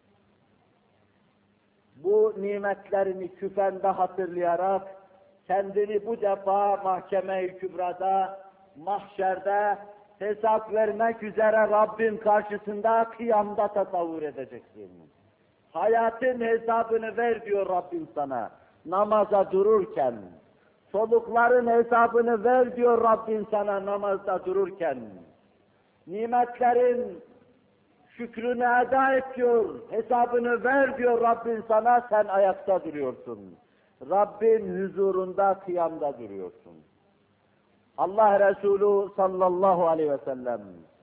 Bu nimetlerini küfende hatırlayarak kendini bu defa mahkeme-i kübrada, mahşerde hesap vermek üzere Rabbin karşısında kıyamda tasavvur edeceksin. Hayatın hesabını ver diyor Rabbim sana namaza dururken. Solukların hesabını ver diyor Rabbim sana namazda dururken. Nimetlerin şükrünü eda et diyor, hesabını ver diyor Rabbin sana, sen ayakta duruyorsun. Rabbin huzurunda kıyamda duruyorsun. Allah Resulü sallallahu aleyhi ve sellem,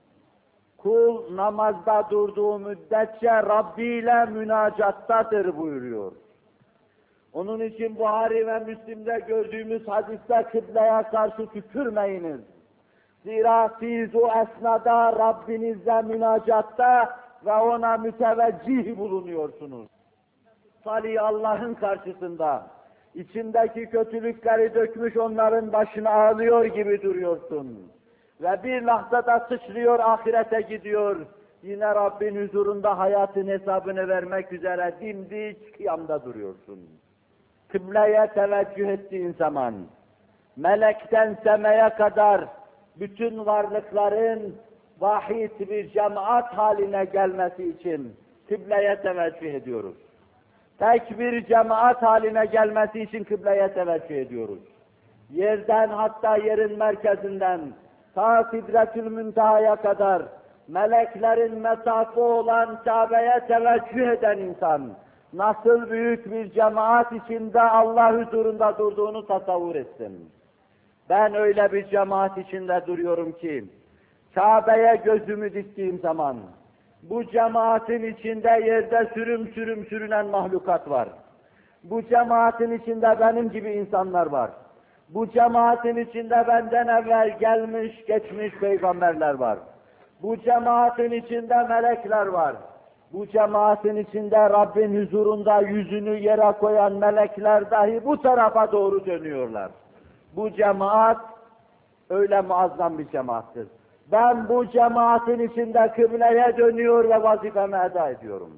kul namazda durduğu müddetçe Rabbi ile münacattadır buyuruyor. Onun için Buhari ve Müslim'de gördüğümüz hadiste kıbleye karşı tükürmeyiniz. Zira siz o esnada Rabbinizle münacatta ve ona müteveccih bulunuyorsunuz. Salih Allah'ın karşısında, içindeki kötülükleri dökmüş onların başına ağlıyor gibi duruyorsun. Ve bir lahzada sıçrıyor, ahirete gidiyor. Yine Rabbin huzurunda hayatın hesabını vermek üzere dimdik kıyamda duruyorsun. Kıbleye teveccüh ettiğin zaman, melekten semeye kadar bütün varlıkların vahid bir cemaat haline gelmesi için kıbleye teveccüh ediyoruz. Tek bir cemaat haline gelmesi için kıbleye teveccüh ediyoruz. Yerden, hatta yerin merkezinden ta Sidretül Münteha'ya kadar meleklerin mesafe olan Kabe'ye teveccüh eden insan nasıl büyük bir cemaat içinde Allah huzurunda durduğunu tasavvur etsin. Ben öyle bir cemaat içinde duruyorum ki, Kabe'ye gözümü diktiğim zaman, bu cemaatin içinde yerde sürüm sürüm sürünen mahlukat var. Bu cemaatin içinde benim gibi insanlar var. Bu cemaatin içinde benden evvel gelmiş, geçmiş peygamberler var. Bu cemaatin içinde melekler var. Bu cemaatin içinde Rabbin huzurunda yüzünü yere koyan melekler dahi bu tarafa doğru dönüyorlar. Bu cemaat öyle muazzam bir cemaattir. Ben bu cemaatin içinde kıbleye dönüyor ve vazifemi eda ediyorum.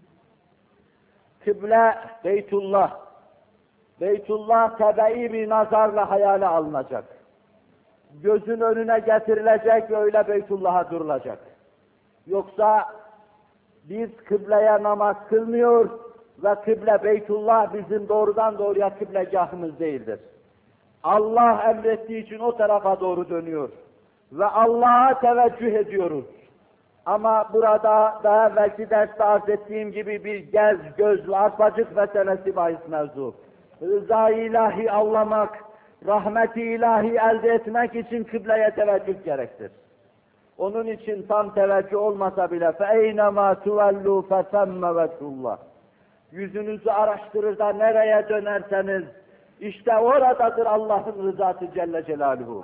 Kıble Beytullah. Beytullah tebe'i bir nazarla hayale alınacak. Gözün önüne getirilecek ve öyle Beytullah'a durulacak. Yoksa biz kıbleye namaz kılmıyor ve kıble Beytullah bizim doğrudan doğruya kıblegahımız değildir. Allah emrettiği için o tarafa doğru dönüyor ve Allah'a teveccüh ediyoruz. Ama burada daha belki derste arz ettiğim gibi bir gez, göz ve arpacık meselesi bahis mevzu. Rıza-i ilahi avlamak, rahmet-i ilahi elde etmek için kıbleye teveccüh gerektir. Onun için tam teveccüh olmasa bile فَاَيْنَمَا تُوَلُّوا فَسَمَّ وَجْهُ. Yüzünüzü araştırır da nereye dönerseniz, işte oradadır Allah'ın rızası Celle Celaluhu.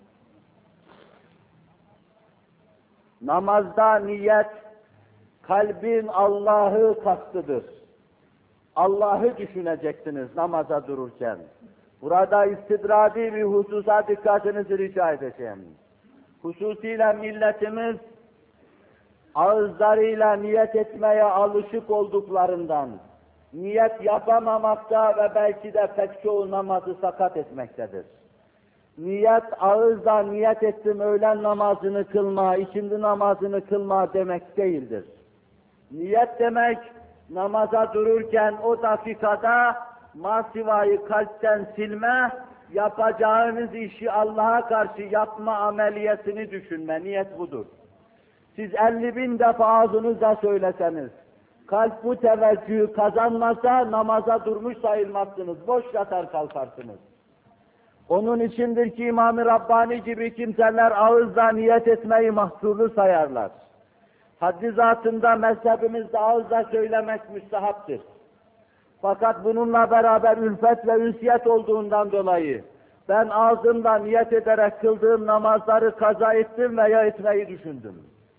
Namazda niyet, kalbin Allah'ı kastıdır. Allah'ı düşüneceksiniz namaza dururken. Burada istidradi bir hususa dikkatinizi rica edeceğim. Hususiyle milletimiz ağızlarıyla niyet etmeye alışık olduklarından niyet yapamamakta ve belki de pek çoğu namazı sakat etmektedir. Niyet ağızla niyet ettim öğlen namazını kılma, ikindi namazını kılma demek değildir. Niyet demek namaza dururken o dakikada masivayı kalpten silme, yapacağınız işi Allah'a karşı yapma ameliyesini düşünme. Niyet budur. Siz elli bin defa ağzınızla söyleseniz, kalp bu teveccühü kazanmasa namaza durmuş sayılmazsınız, boş yatar kalkarsınız. Onun içindir ki İmam-ı Rabbani gibi kimseler ağızla niyet etmeyi mahsurlu sayarlar. Haddi zatında mezhebimizde ağızla söylemek müstehaptır. Fakat bununla beraber ülfet ve ünsiyet olduğundan dolayı ben ağzımla niyet ederek kıldığım namazları kaza ettim veya etmeyi düşündüm.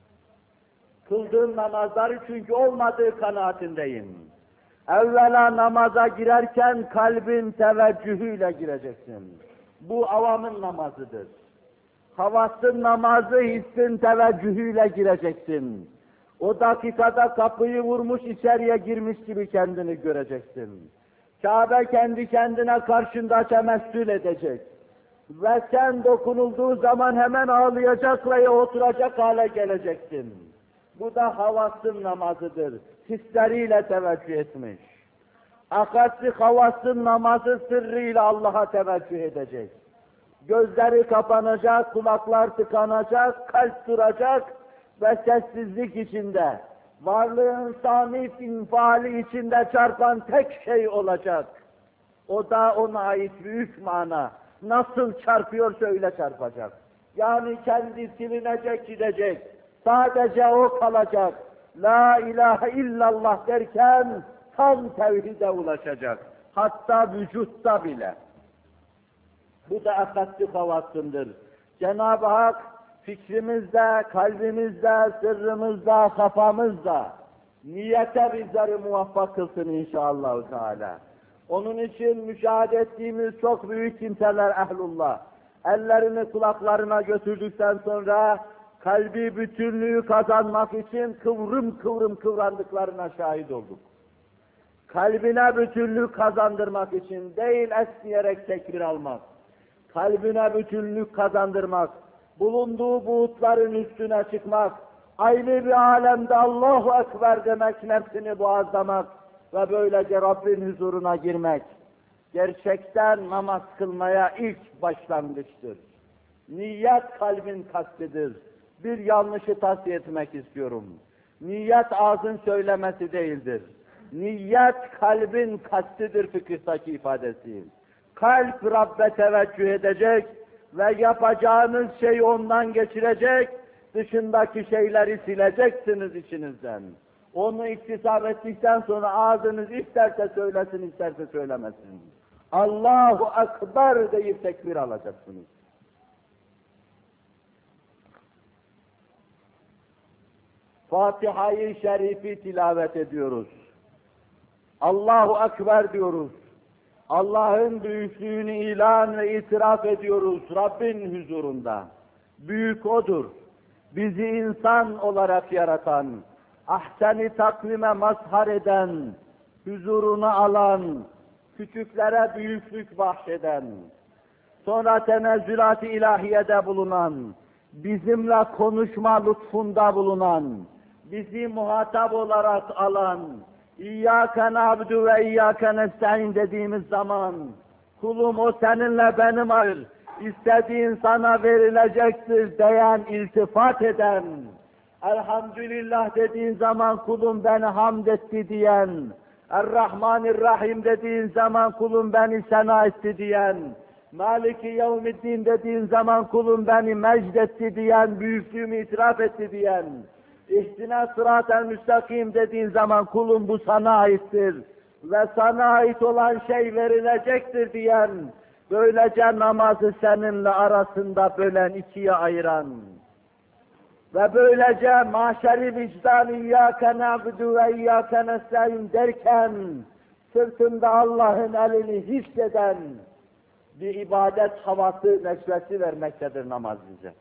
Kıldığım namazları çünkü olmadığı kanaatindeyim. Evvela namaza girerken kalbin teveccühüyle gireceksin. Bu avamın namazıdır. Havasın namazı hissin teveccühüyle gireceksin. O dakikada kapıyı vurmuş içeriye girmiş gibi kendini göreceksin. Kabe kendi kendine karşında temessül edecek. Ve sen dokunulduğu zaman hemen ağlayacak ve oturacak hale geleceksin. Bu da havasın namazıdır. Hisleriyle teveccüh etmiş. Akası havasın namazı sırrıyla Allah'a teveccüh edecek. Gözleri kapanacak, kulaklar tıkanacak, kalp duracak ve sessizlik içinde, varlığın sani infiali içinde çarpan tek şey olacak. O da ona ait büyük mana. Nasıl çarpıyorsa öyle çarpacak. Yani kendi silinecek gidecek. Sadece o kalacak. La ilahe illallah derken tam tevhide ulaşacak. Hatta vücutta bile. Bu da akatlı havasındır. Cenab-ı Hak fikrimizde, kalbimizde, sırrımızda, kafamızda niyete bizleri muvaffak kılsın inşallah Teala. Onun için müşahede ettiğimiz çok büyük kimseler ehlullah, ellerini kulaklarına götürdükten sonra kalbi bütünlüğü kazanmak için kıvrım kıvrım kıvrandıklarına şahit olduk. Kalbine bütünlük kazandırmak için değil esniyerek tekbir almak, kalbine bütünlük kazandırmak, bulunduğu buğutların üstüne çıkmak, ayrı bir alemde Allahu Ekber demek, nefsini boğazlamak ve böylece Rabbin huzuruna girmek, gerçekten namaz kılmaya ilk başlangıçtır. Niyet kalbin kastidir. Bir yanlışı tavsiye etmek istiyorum. Niyet ağzın söylemesi değildir. Niyet kalbin kastidir fıkıhtaki ifadesi. Kalp Rabbe teveccüh edecek ve yapacağınız şeyi ondan geçirecek, dışındaki şeyleri sileceksiniz içinizden. Onu iktisap ettikten sonra ağzınız isterse söylesin, isterse söylemesin. Allahu Ekber deyip tekbir alacaksınız. Fatiha-i Şerif'i tilavet ediyoruz. Allahu Ekber diyoruz. Allah'ın büyüklüğünü ilan ve itiraf ediyoruz Rabbin huzurunda. Büyük O'dur. Bizi insan olarak yaratan, ahsen-i takvime mazhar eden, huzuruna alan, küçüklere büyüklük bahşeden, sonra tenezzülat-ı ilahiyede bulunan, bizimle konuşma lütfunda bulunan, bizi muhatap olarak alan, İyyâke na'budu ve iyyâke nestaîn dediğimiz zaman, kulum o seninle benim ayır, istediğin sana verilecektir diyen, iltifat eden, elhamdülillah dediğin zaman kulum beni hamd etti diyen, Er-Rahmanir-Rahim dediğin zaman kulum beni sena etti diyen, Maliki Yevmiddin dediğin zaman kulum beni mecd etti diyen, büyüklüğümü itiraf etti diyen, İhtina sıratel müstakim dediğin zaman kulum bu sana aittir ve sana ait olan şey verilecektir diyen, böylece namazı seninle arasında bölen, ikiye ayıran ve böylece mahşeri vicdan İyyâke na'budu ve iyyâke nestaîn derken sırtında Allah'ın elini hisseden bir ibadet havası, neşvesi vermektedir namaz bize.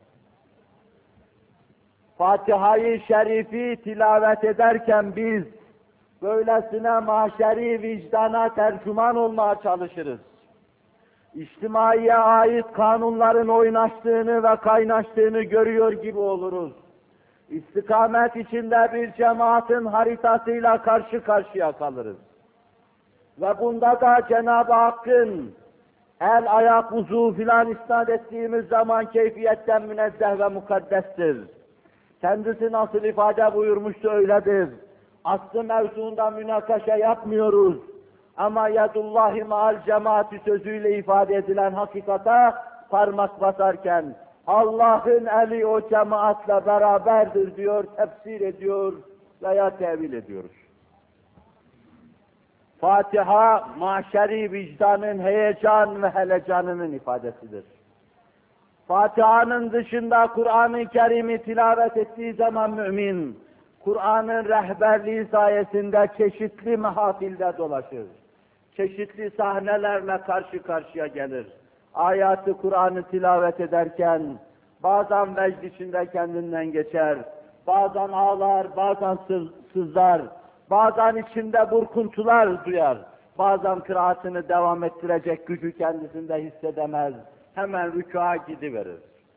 Fatiha-i Şerif'i tilavet ederken biz böylesine mahşeri vicdana tercüman olmaya çalışırız. içtimaiye ait kanunların oynaştığını ve kaynaştığını görüyor gibi oluruz. İstikamet içinde bir cemaatin haritasıyla karşı karşıya kalırız. Ve bunda da Cenab-ı Hakk'ın el, ayak, uzuv filan isnat ettiğimiz zaman keyfiyetten münezzeh ve mukaddestir. Kendisi nasıl ifade buyurmuştu öyledir. Aslı mevzuunda münakaşa yapmıyoruz. Ama yadullahi ma'al cemaati sözüyle ifade edilen hakikata parmak basarken Allah'ın eli o cemaatle beraberdir diyor, tefsir ediyor veya tevil ediyoruz. Fatiha, maşeri vicdanın heyecan ve helecanının ifadesidir. Fatiha'nın dışında Kur'an-ı Kerim'i tilavet ettiği zaman mümin, Kur'an'ın rehberliği sayesinde çeşitli mahafilde dolaşır. Çeşitli sahnelerle karşı karşıya gelir. Ayatı Kur'an'ı tilavet ederken, bazen vecd içinde kendinden geçer, bazen ağlar, bazen sız, sızlar, bazen içinde burkuntular duyar, bazen kıraatını devam ettirecek gücü kendisinde hissedemez, hemen rükûa gidiverir.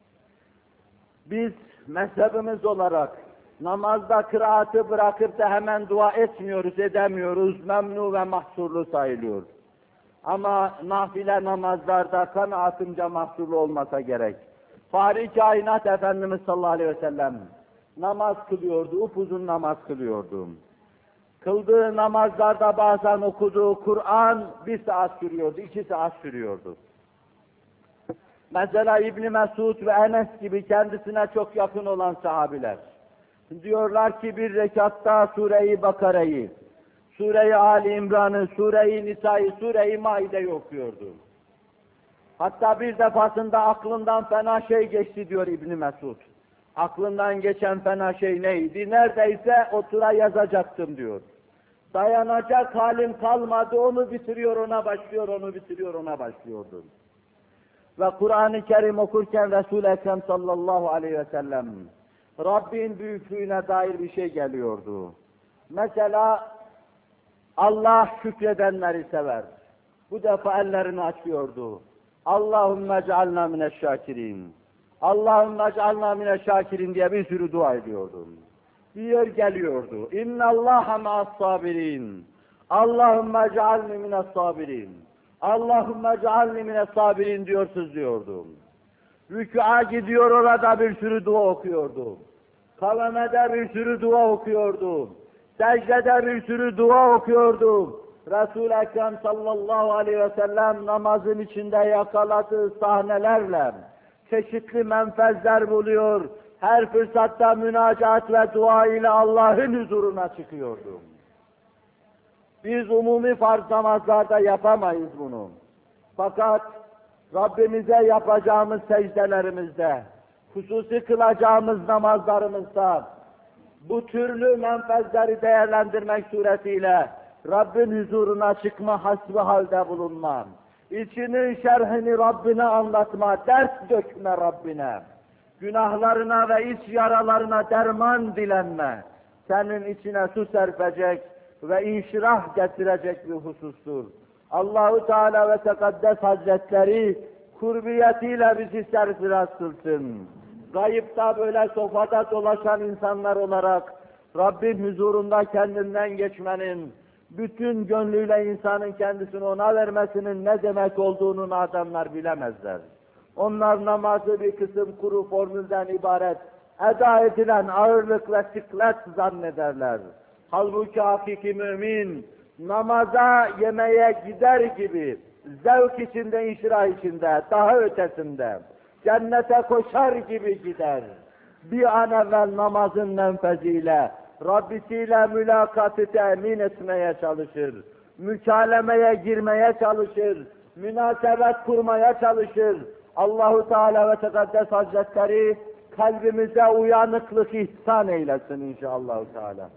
Biz mezhebimiz olarak namazda kıraatı bırakıp da hemen dua etmiyoruz, edemiyoruz, memnu ve mahsurlu sayılıyor. Ama nafile namazlarda kanaatımca mahsurlu olmasa gerek. Fahri kainat Efendimiz sallallahu aleyhi ve sellem namaz kılıyordu, upuzun namaz kılıyordu. Kıldığı namazlarda bazen okuduğu Kur'an bir saat sürüyordu, iki saat sürüyordu. Mesela İbn Mesud ve Enes gibi kendisine çok yakın olan sahabiler diyorlar ki bir rekatta Sure-i Bakara'yı, Sure-i Ali İmran'ı, Sure-i Nisa'yı, Sure-i Maide'yi okuyordu. Hatta bir defasında aklından fena şey geçti diyor İbn Mesud. Aklından geçen fena şey neydi? Neredeyse otura yazacaktım diyor. Dayanacak halim kalmadı, onu bitiriyor, ona başlıyor, onu bitiriyor, ona başlıyordu. Ve Kur'an-ı Kerim okurken Resul-i Ekrem sallallahu aleyhi ve sellem Rabbin büyüklüğüne dair bir şey geliyordu. Mesela Allah şükredenleri sever. Bu defa ellerini açıyordu. Allahümme cealna mineşşakirin. Allahümme cealna mineşşakirin diye bir sürü dua ediyordu. Diyor geliyordu. İnnallâhe ma'as-sabirin. Allahümme cealni mine's-sabirin. Allahümme cealni mine's-sabirin diyor sızlıyordu. Rükûa gidiyor, orada bir sürü dua okuyordu. Kavemede bir sürü dua okuyordu. Secdede bir sürü dua okuyordu. Resul-i Ekrem sallallahu aleyhi ve sellem namazın içinde yakaladığı sahnelerle çeşitli menfezler buluyor. Her fırsatta münacat ve dua ile Allah'ın huzuruna çıkıyordu. Biz umumi farz namazlarda yapamayız bunu. Fakat Rabbimize yapacağımız secdelerimizde, hususi kılacağımız namazlarımızda bu türlü menfezleri değerlendirmek suretiyle Rabbin huzuruna çıkma hasbi halde bulunma, içinin şerhini Rabbine anlatma, ders dökme Rabbine, günahlarına ve iç yaralarına derman dilenme, senin içine su serpecek ve inşirah getirecek bir husustur. Allahu Teala ve Tekaddes Hazretleri kurbiyetiyle bizi serfiraz kılsın. Gayıpta böyle sofada dolaşan insanlar olarak Rabbin huzurunda kendinden geçmenin, bütün gönlüyle insanın kendisini ona vermesinin ne demek olduğunu adamlar bilemezler. Onlar namazı bir kısım kuru formülden ibaret, eda edilen ağırlık ve sıklet zannederler. Halbuki hakiki mümin, namaza, yemeğe gider gibi, zevk içinde, inşirah içinde, daha ötesinde, cennete koşar gibi gider. Bir an evvel namazın menfeziyle, Rabbisiyle mülakatı temin etmeye çalışır. Mükalemeye girmeye çalışır. Münasebet kurmaya çalışır. Allahu Teala ve Tekaddes Hazretleri kalbimize uyanıklık ihsan eylesin inşallah Teala.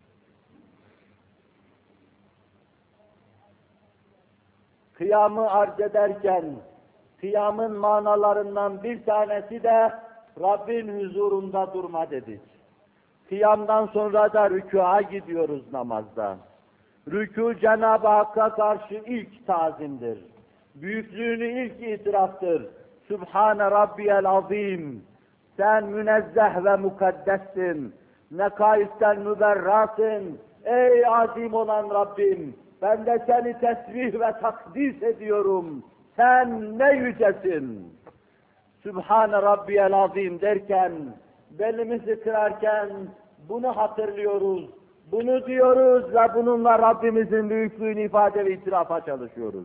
Kıyamı arz ederken, kıyamın manalarından bir tanesi de Rabbin huzurunda durma dedik. Kıyamdan sonra da rükûa gidiyoruz namazda. Rükû Cenab-ı Hakk'a karşı ilk tazimdir. büyüklüğünü ilk itiraftır. Sübhane Rabbiyel Azim. Sen münezzeh ve mukaddessin. Nekaisten müberrasın. Ey azim olan Rabbim, ben de seni tesbih ve takdis ediyorum. Sen ne yücesin. Sübhane Rabbiyel Azim derken, belimizi kırarken bunu hatırlıyoruz. Bunu diyoruz ve bununla Rabbimizin büyüklüğünü ifade ve itirafa çalışıyoruz.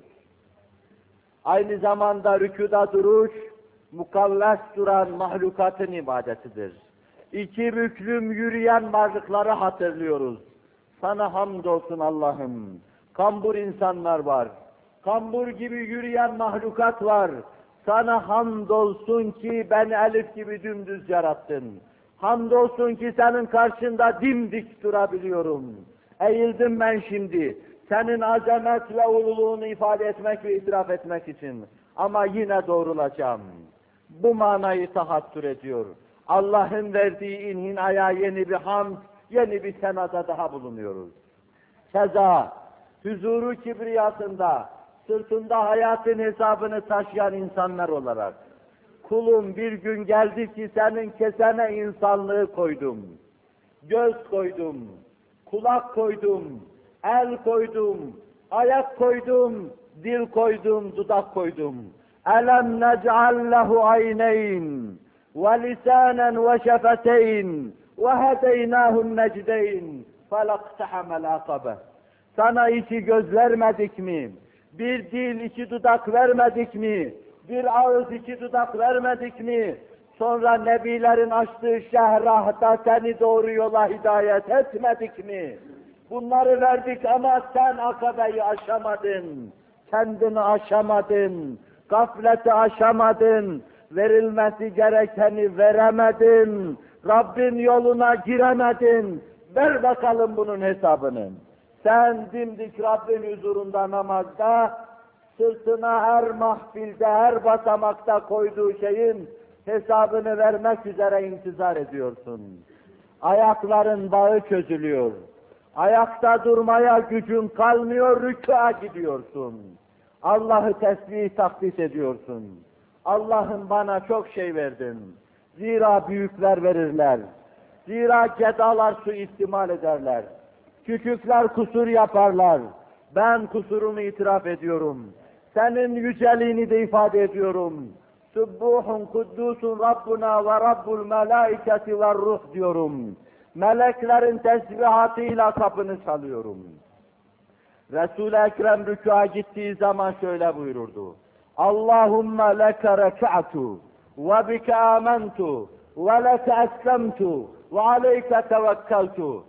Aynı zamanda rükûda duruş, mukavves duran mahlukatın ibadetidir. İki büklüm yürüyen varlıkları hatırlıyoruz. Sana hamdolsun Allah'ım. Kambur insanlar var. Kambur gibi yürüyen mahlukat var. Sana hamdolsun ki beni elif gibi dümdüz yarattın. Hamdolsun ki senin karşında dimdik durabiliyorum. Eğildim ben şimdi. Senin azamet ve ululuğunu ifade etmek ve itiraf etmek için. Ama yine doğrulacağım. Bu manayı tahattür ediyor. Allah'ın verdiği inhinaya yeni bir hamd, yeni bir senada daha bulunuyoruz. Keza, huzuru kibriyasında, sırtında hayatın hesabını taşıyan insanlar olarak, kulum bir gün geldi ki senin kesene insanlığı koydum. Göz koydum, kulak koydum, el koydum, ayak koydum, dil koydum, dudak koydum. Elem nec'al lehu ayneyn ve lisanen ve şefeteyn ve hedeynâhun necdeyn felaktehamel akabe. Sana iki göz vermedik mi? Bir dil, iki dudak vermedik mi? Bir ağız, iki dudak vermedik mi? Sonra nebilerin açtığı şehrahta seni doğru yola hidayet etmedik mi? Bunları verdik ama sen akabeyi aşamadın. Kendini aşamadın. Gafleti aşamadın. Verilmesi gerekeni veremedin. Rabbin yoluna giremedin. Ver bakalım bunun hesabını. Sen dimdik Rabbin huzurunda namazda, sırtına her mahfilde, her basamakta koyduğu şeyin hesabını vermek üzere intizar ediyorsun. Ayakların bağı çözülüyor. Ayakta durmaya gücün kalmıyor, rükûa gidiyorsun. Allah'ı tesbih takdis ediyorsun. Allah'ım bana çok şey verdin. Zira büyükler verirler. Zira gedalar suistimal ederler. Küçükler kusur yaparlar. Ben kusurumu itiraf ediyorum. Senin yüceliğini de ifade ediyorum. Subbuhun kuddusun Rabbuna ve Rabbul melaiketi ve ruh diyorum. Meleklerin tesbihatıyla kapını çalıyorum. Resul-i Ekrem rükûa gittiği zaman şöyle buyururdu. Allahümme leke reka'tu ve bike amentu ve leke eslemtu ve aleyke tevekkeltu.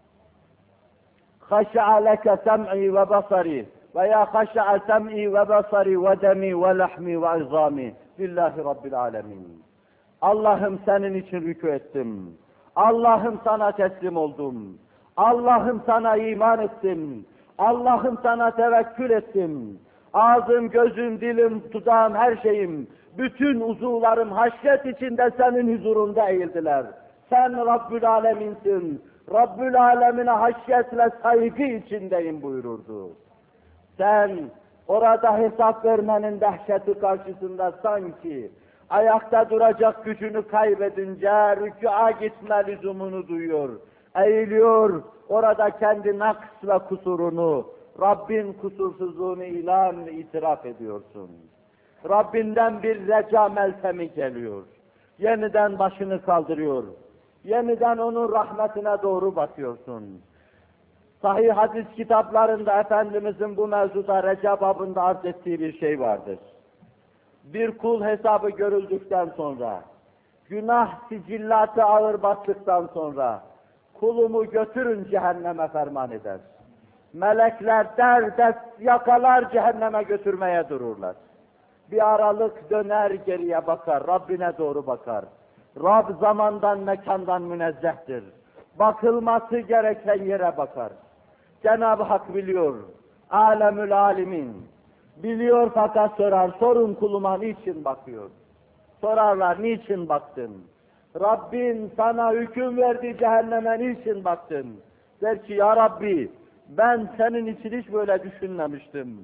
خشع لك سمعي وبصري ويا خشع سمعي وبصري ودمي ولحمي وعظامي لله رب العالمين. Allah'ım senin için rükû ettim. Allah'ım sana teslim oldum. Allah'ım sana iman ettim. Allah'ım sana tevekkül ettim. Ağzım, gözüm, dilim, dudağım, her şeyim, bütün uzuvlarım haşyet içinde senin huzurunda eğildiler. Sen Rabbül Aleminsin. Rabbül Alemine haşyetle saygı içindeyim buyururdu. Sen orada hesap vermenin dehşeti karşısında sanki ayakta duracak gücünü kaybedince rükûa gitme lüzumunu duyuyor. Eğiliyor, orada kendi naks ve kusurunu, Rabbin kusursuzluğunu ilan, itiraf ediyorsun. Rabbinden bir reca meltemi geliyor. Yeniden başını kaldırıyor. Yeniden onun rahmetine doğru bakıyorsun. Sahih hadis kitaplarında Efendimizin bu mevzuda reca babında arz ettiği bir şey vardır. Bir kul hesabı görüldükten sonra, günah sicillatı ağır bastıktan sonra, kulumu götürün cehenneme ferman eder. Melekler der dest yakalar cehenneme götürmeye dururlar. Bir aralık döner geriye bakar, Rabbine doğru bakar. Rab zamandan, mekandan münezzehtir. Bakılması gereken yere bakar. Cenab-ı Hak biliyor, alemül alimin. Biliyor fakat sorar, sorun kuluma niçin bakıyor? Sorarlar, niçin baktın? Rabbin sana hüküm verdi cehenneme, niçin baktın? Der ki, ya Rabbi, ben senin için hiç böyle düşünmemiştim.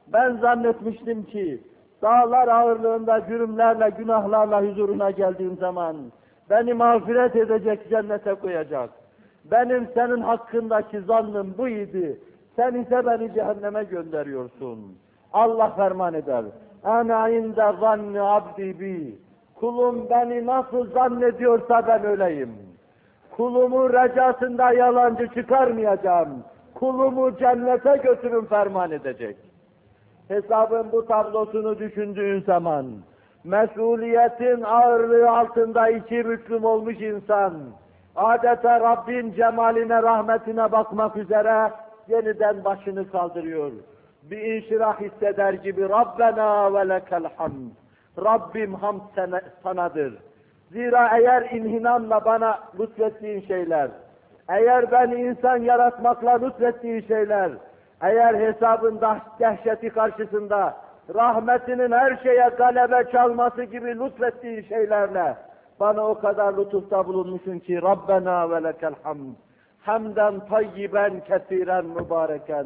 Ben zannetmiştim ki dağlar ağırlığında cürümlerle, günahlarla huzuruna geldiğim zaman beni mağfiret edecek, cennete koyacak. Benim senin hakkındaki zannım bu idi. Sen ise beni cehenneme gönderiyorsun. Allah ferman eder. Ana inde zanni abdi bi. Kulum beni nasıl zannediyorsa ben öyleyim. Kulumu recasında yalancı çıkarmayacağım. Kulumu cennete götürün ferman edecek. Hesabın bu tablosunu düşündüğün zaman, mesuliyetin ağırlığı altında iki büklüm olmuş insan, adeta Rabbin cemaline, rahmetine bakmak üzere yeniden başını kaldırıyor. Bir inşirah hisseder gibi Rabbena ve lekel hamd. Rabbim hamd sana, sanadır. Zira eğer inhinamla bana lütfettiğin şeyler, eğer beni insan yaratmakla lütfettiğin şeyler, eğer hesabın dehşeti karşısında rahmetinin her şeye galebe çalması gibi lütfettiğin şeylerle bana o kadar lütufta bulunmuşsun ki Rabbena ve lekel hamd. Hamden tayyiben kesiren mübareken.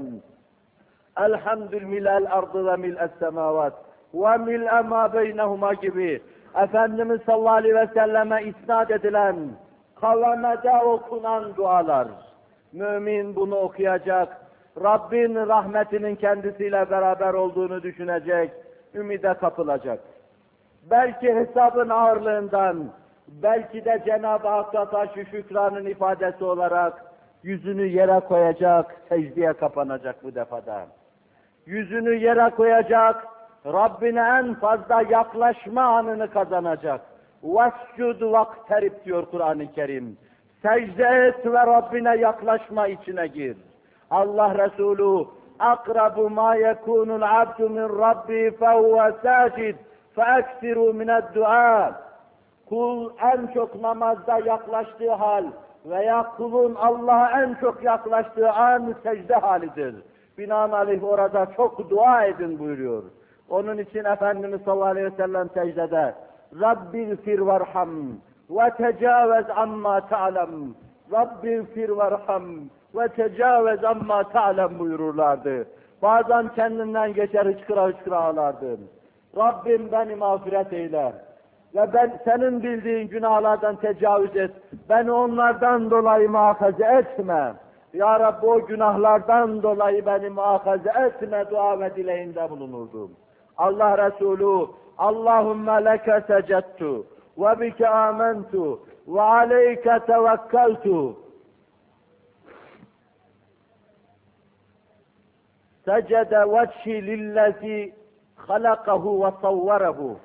Elhamdül mil'el ardı ve mil'es semavat ve mil'e ma beynehuma gibi Efendimiz sallallahu aleyhi ve selleme isnat edilen, kavamede okunan dualar. Mümin bunu okuyacak, Rabbin rahmetinin kendisiyle beraber olduğunu düşünecek, ümide kapılacak. Belki hesabın ağırlığından, belki de Cenab-ı Hakk'a karşı şükranın ifadesi olarak yüzünü yere koyacak, secdeye kapanacak bu defada. Yüzünü yere koyacak, Rabbine en fazla yaklaşma anını kazanacak. وَاسْجُدْ وَاقْتَرِبْ diyor Kur'an-ı Kerim. Secde et ve Rabbine yaklaşma içine gir. Allah Resulü اَقْرَبُ مَا يَكُونُ الْعَبْدُ مِنْ رَبِّهِ فَهُوَ سَاجِدْ فَاَكْسِرُوا مِنَ الدُّعَاءِ. Kul en çok namazda yaklaştığı hal veya kulun Allah'a en çok yaklaştığı an secde halidir. Binaenaleyh orada çok dua edin buyuruyor. Onun için Efendimiz sallallahu aleyhi ve sellem secdede Rabbil fir verham ve tecavüz amma ta'lem. Rabbil fir verham ve tecavüz amma ta'lem buyururlardı. Bazen kendinden geçer hıçkıra hıçkıra ağlardı. Rabbim beni mağfiret eyle ve ben senin bildiğin günahlardan tecavüz et. Beni onlardan dolayı muhafaza etme. Ya Rabbi o günahlardan dolayı beni muhafaza etme dua ve dileğinde bulunurdum. Allah Resulü Allahümme leke secettu ve bike amentu ve aleyke tevekkeltu. Secede vechi lillezi halakahu ve savverehu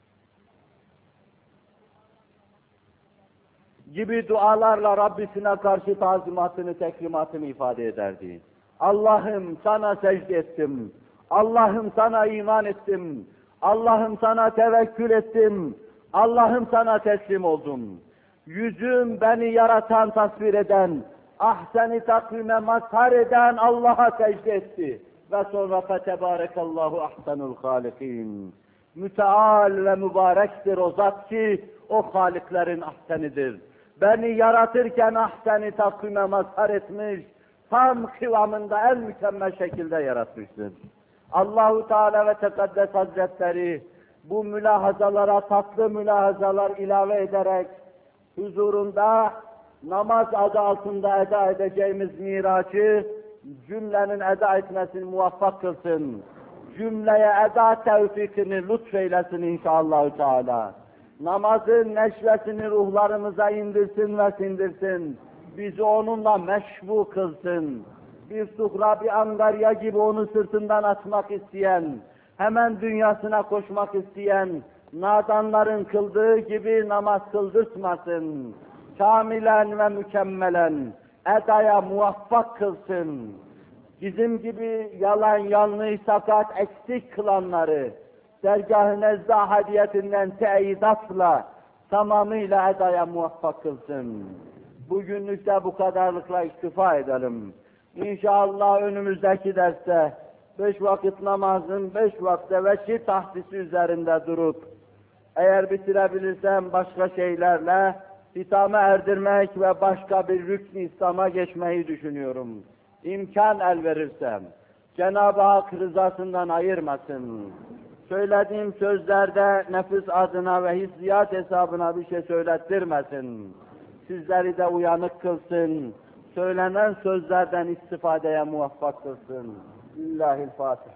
gibi dualarla Rabbisine karşı tazimatını, tekrimatını ifade ederdi. Allah'ım sana secde ettim. Allah'ım sana iman ettim. Allah'ım sana tevekkül ettim. Allah'ım sana teslim oldum. Yüzüm beni yaratan, tasvir eden, ahsen-i takvime mazhar eden Allah'a secde etti. Ve sonra fetebarekallahu ahsenul halikin. Müteal ve mübarektir o zat ki o haliklerin ahsenidir. Beni yaratırken ahsen-i takvime mazhar etmiş, tam kıvamında en mükemmel şekilde yaratmıştır. Allahu Teala ve Tekaddes Hazretleri bu mülahazalara tatlı mülahazalar ilave ederek huzurunda namaz adı altında eda edeceğimiz miracı cümlenin eda etmesini muvaffak kılsın. Cümleye eda tevfikini lütfeylesin inşallah Teala. Namazın neşvesini ruhlarımıza indirsin ve sindirsin. Bizi onunla meşbu kılsın. Bir suhra, bir angarya gibi onu sırtından atmak isteyen, hemen dünyasına koşmak isteyen, nadanların kıldığı gibi namaz kıldırtmasın. Kamilen ve mükemmelen edaya muvaffak kılsın. Bizim gibi yalan, yanlış, sakat, eksik kılanları, dergâh-ı nezd hadiyetinden teyidatla tamamıyla edaya muvaffak kılsın. Bugünlük de bu kadarlıkla iktifa edelim. İnşallah önümüzdeki derste beş vakit namazın beş vakte veçhi tahsisi üzerinde durup eğer bitirebilirsem başka şeylerle hitame erdirmek ve başka bir rükn-i İslam'a geçmeyi düşünüyorum. İmkan el verirsem. Cenab-ı Hak rızasından ayırmasın. Söylediğim sözlerde nefis adına ve hissiyat hesabına bir şey söylettirmesin. Sizleri de uyanık kılsın. Söylenen sözlerden istifadeye muvaffak kılsın. Lillahi'l-Fatiha.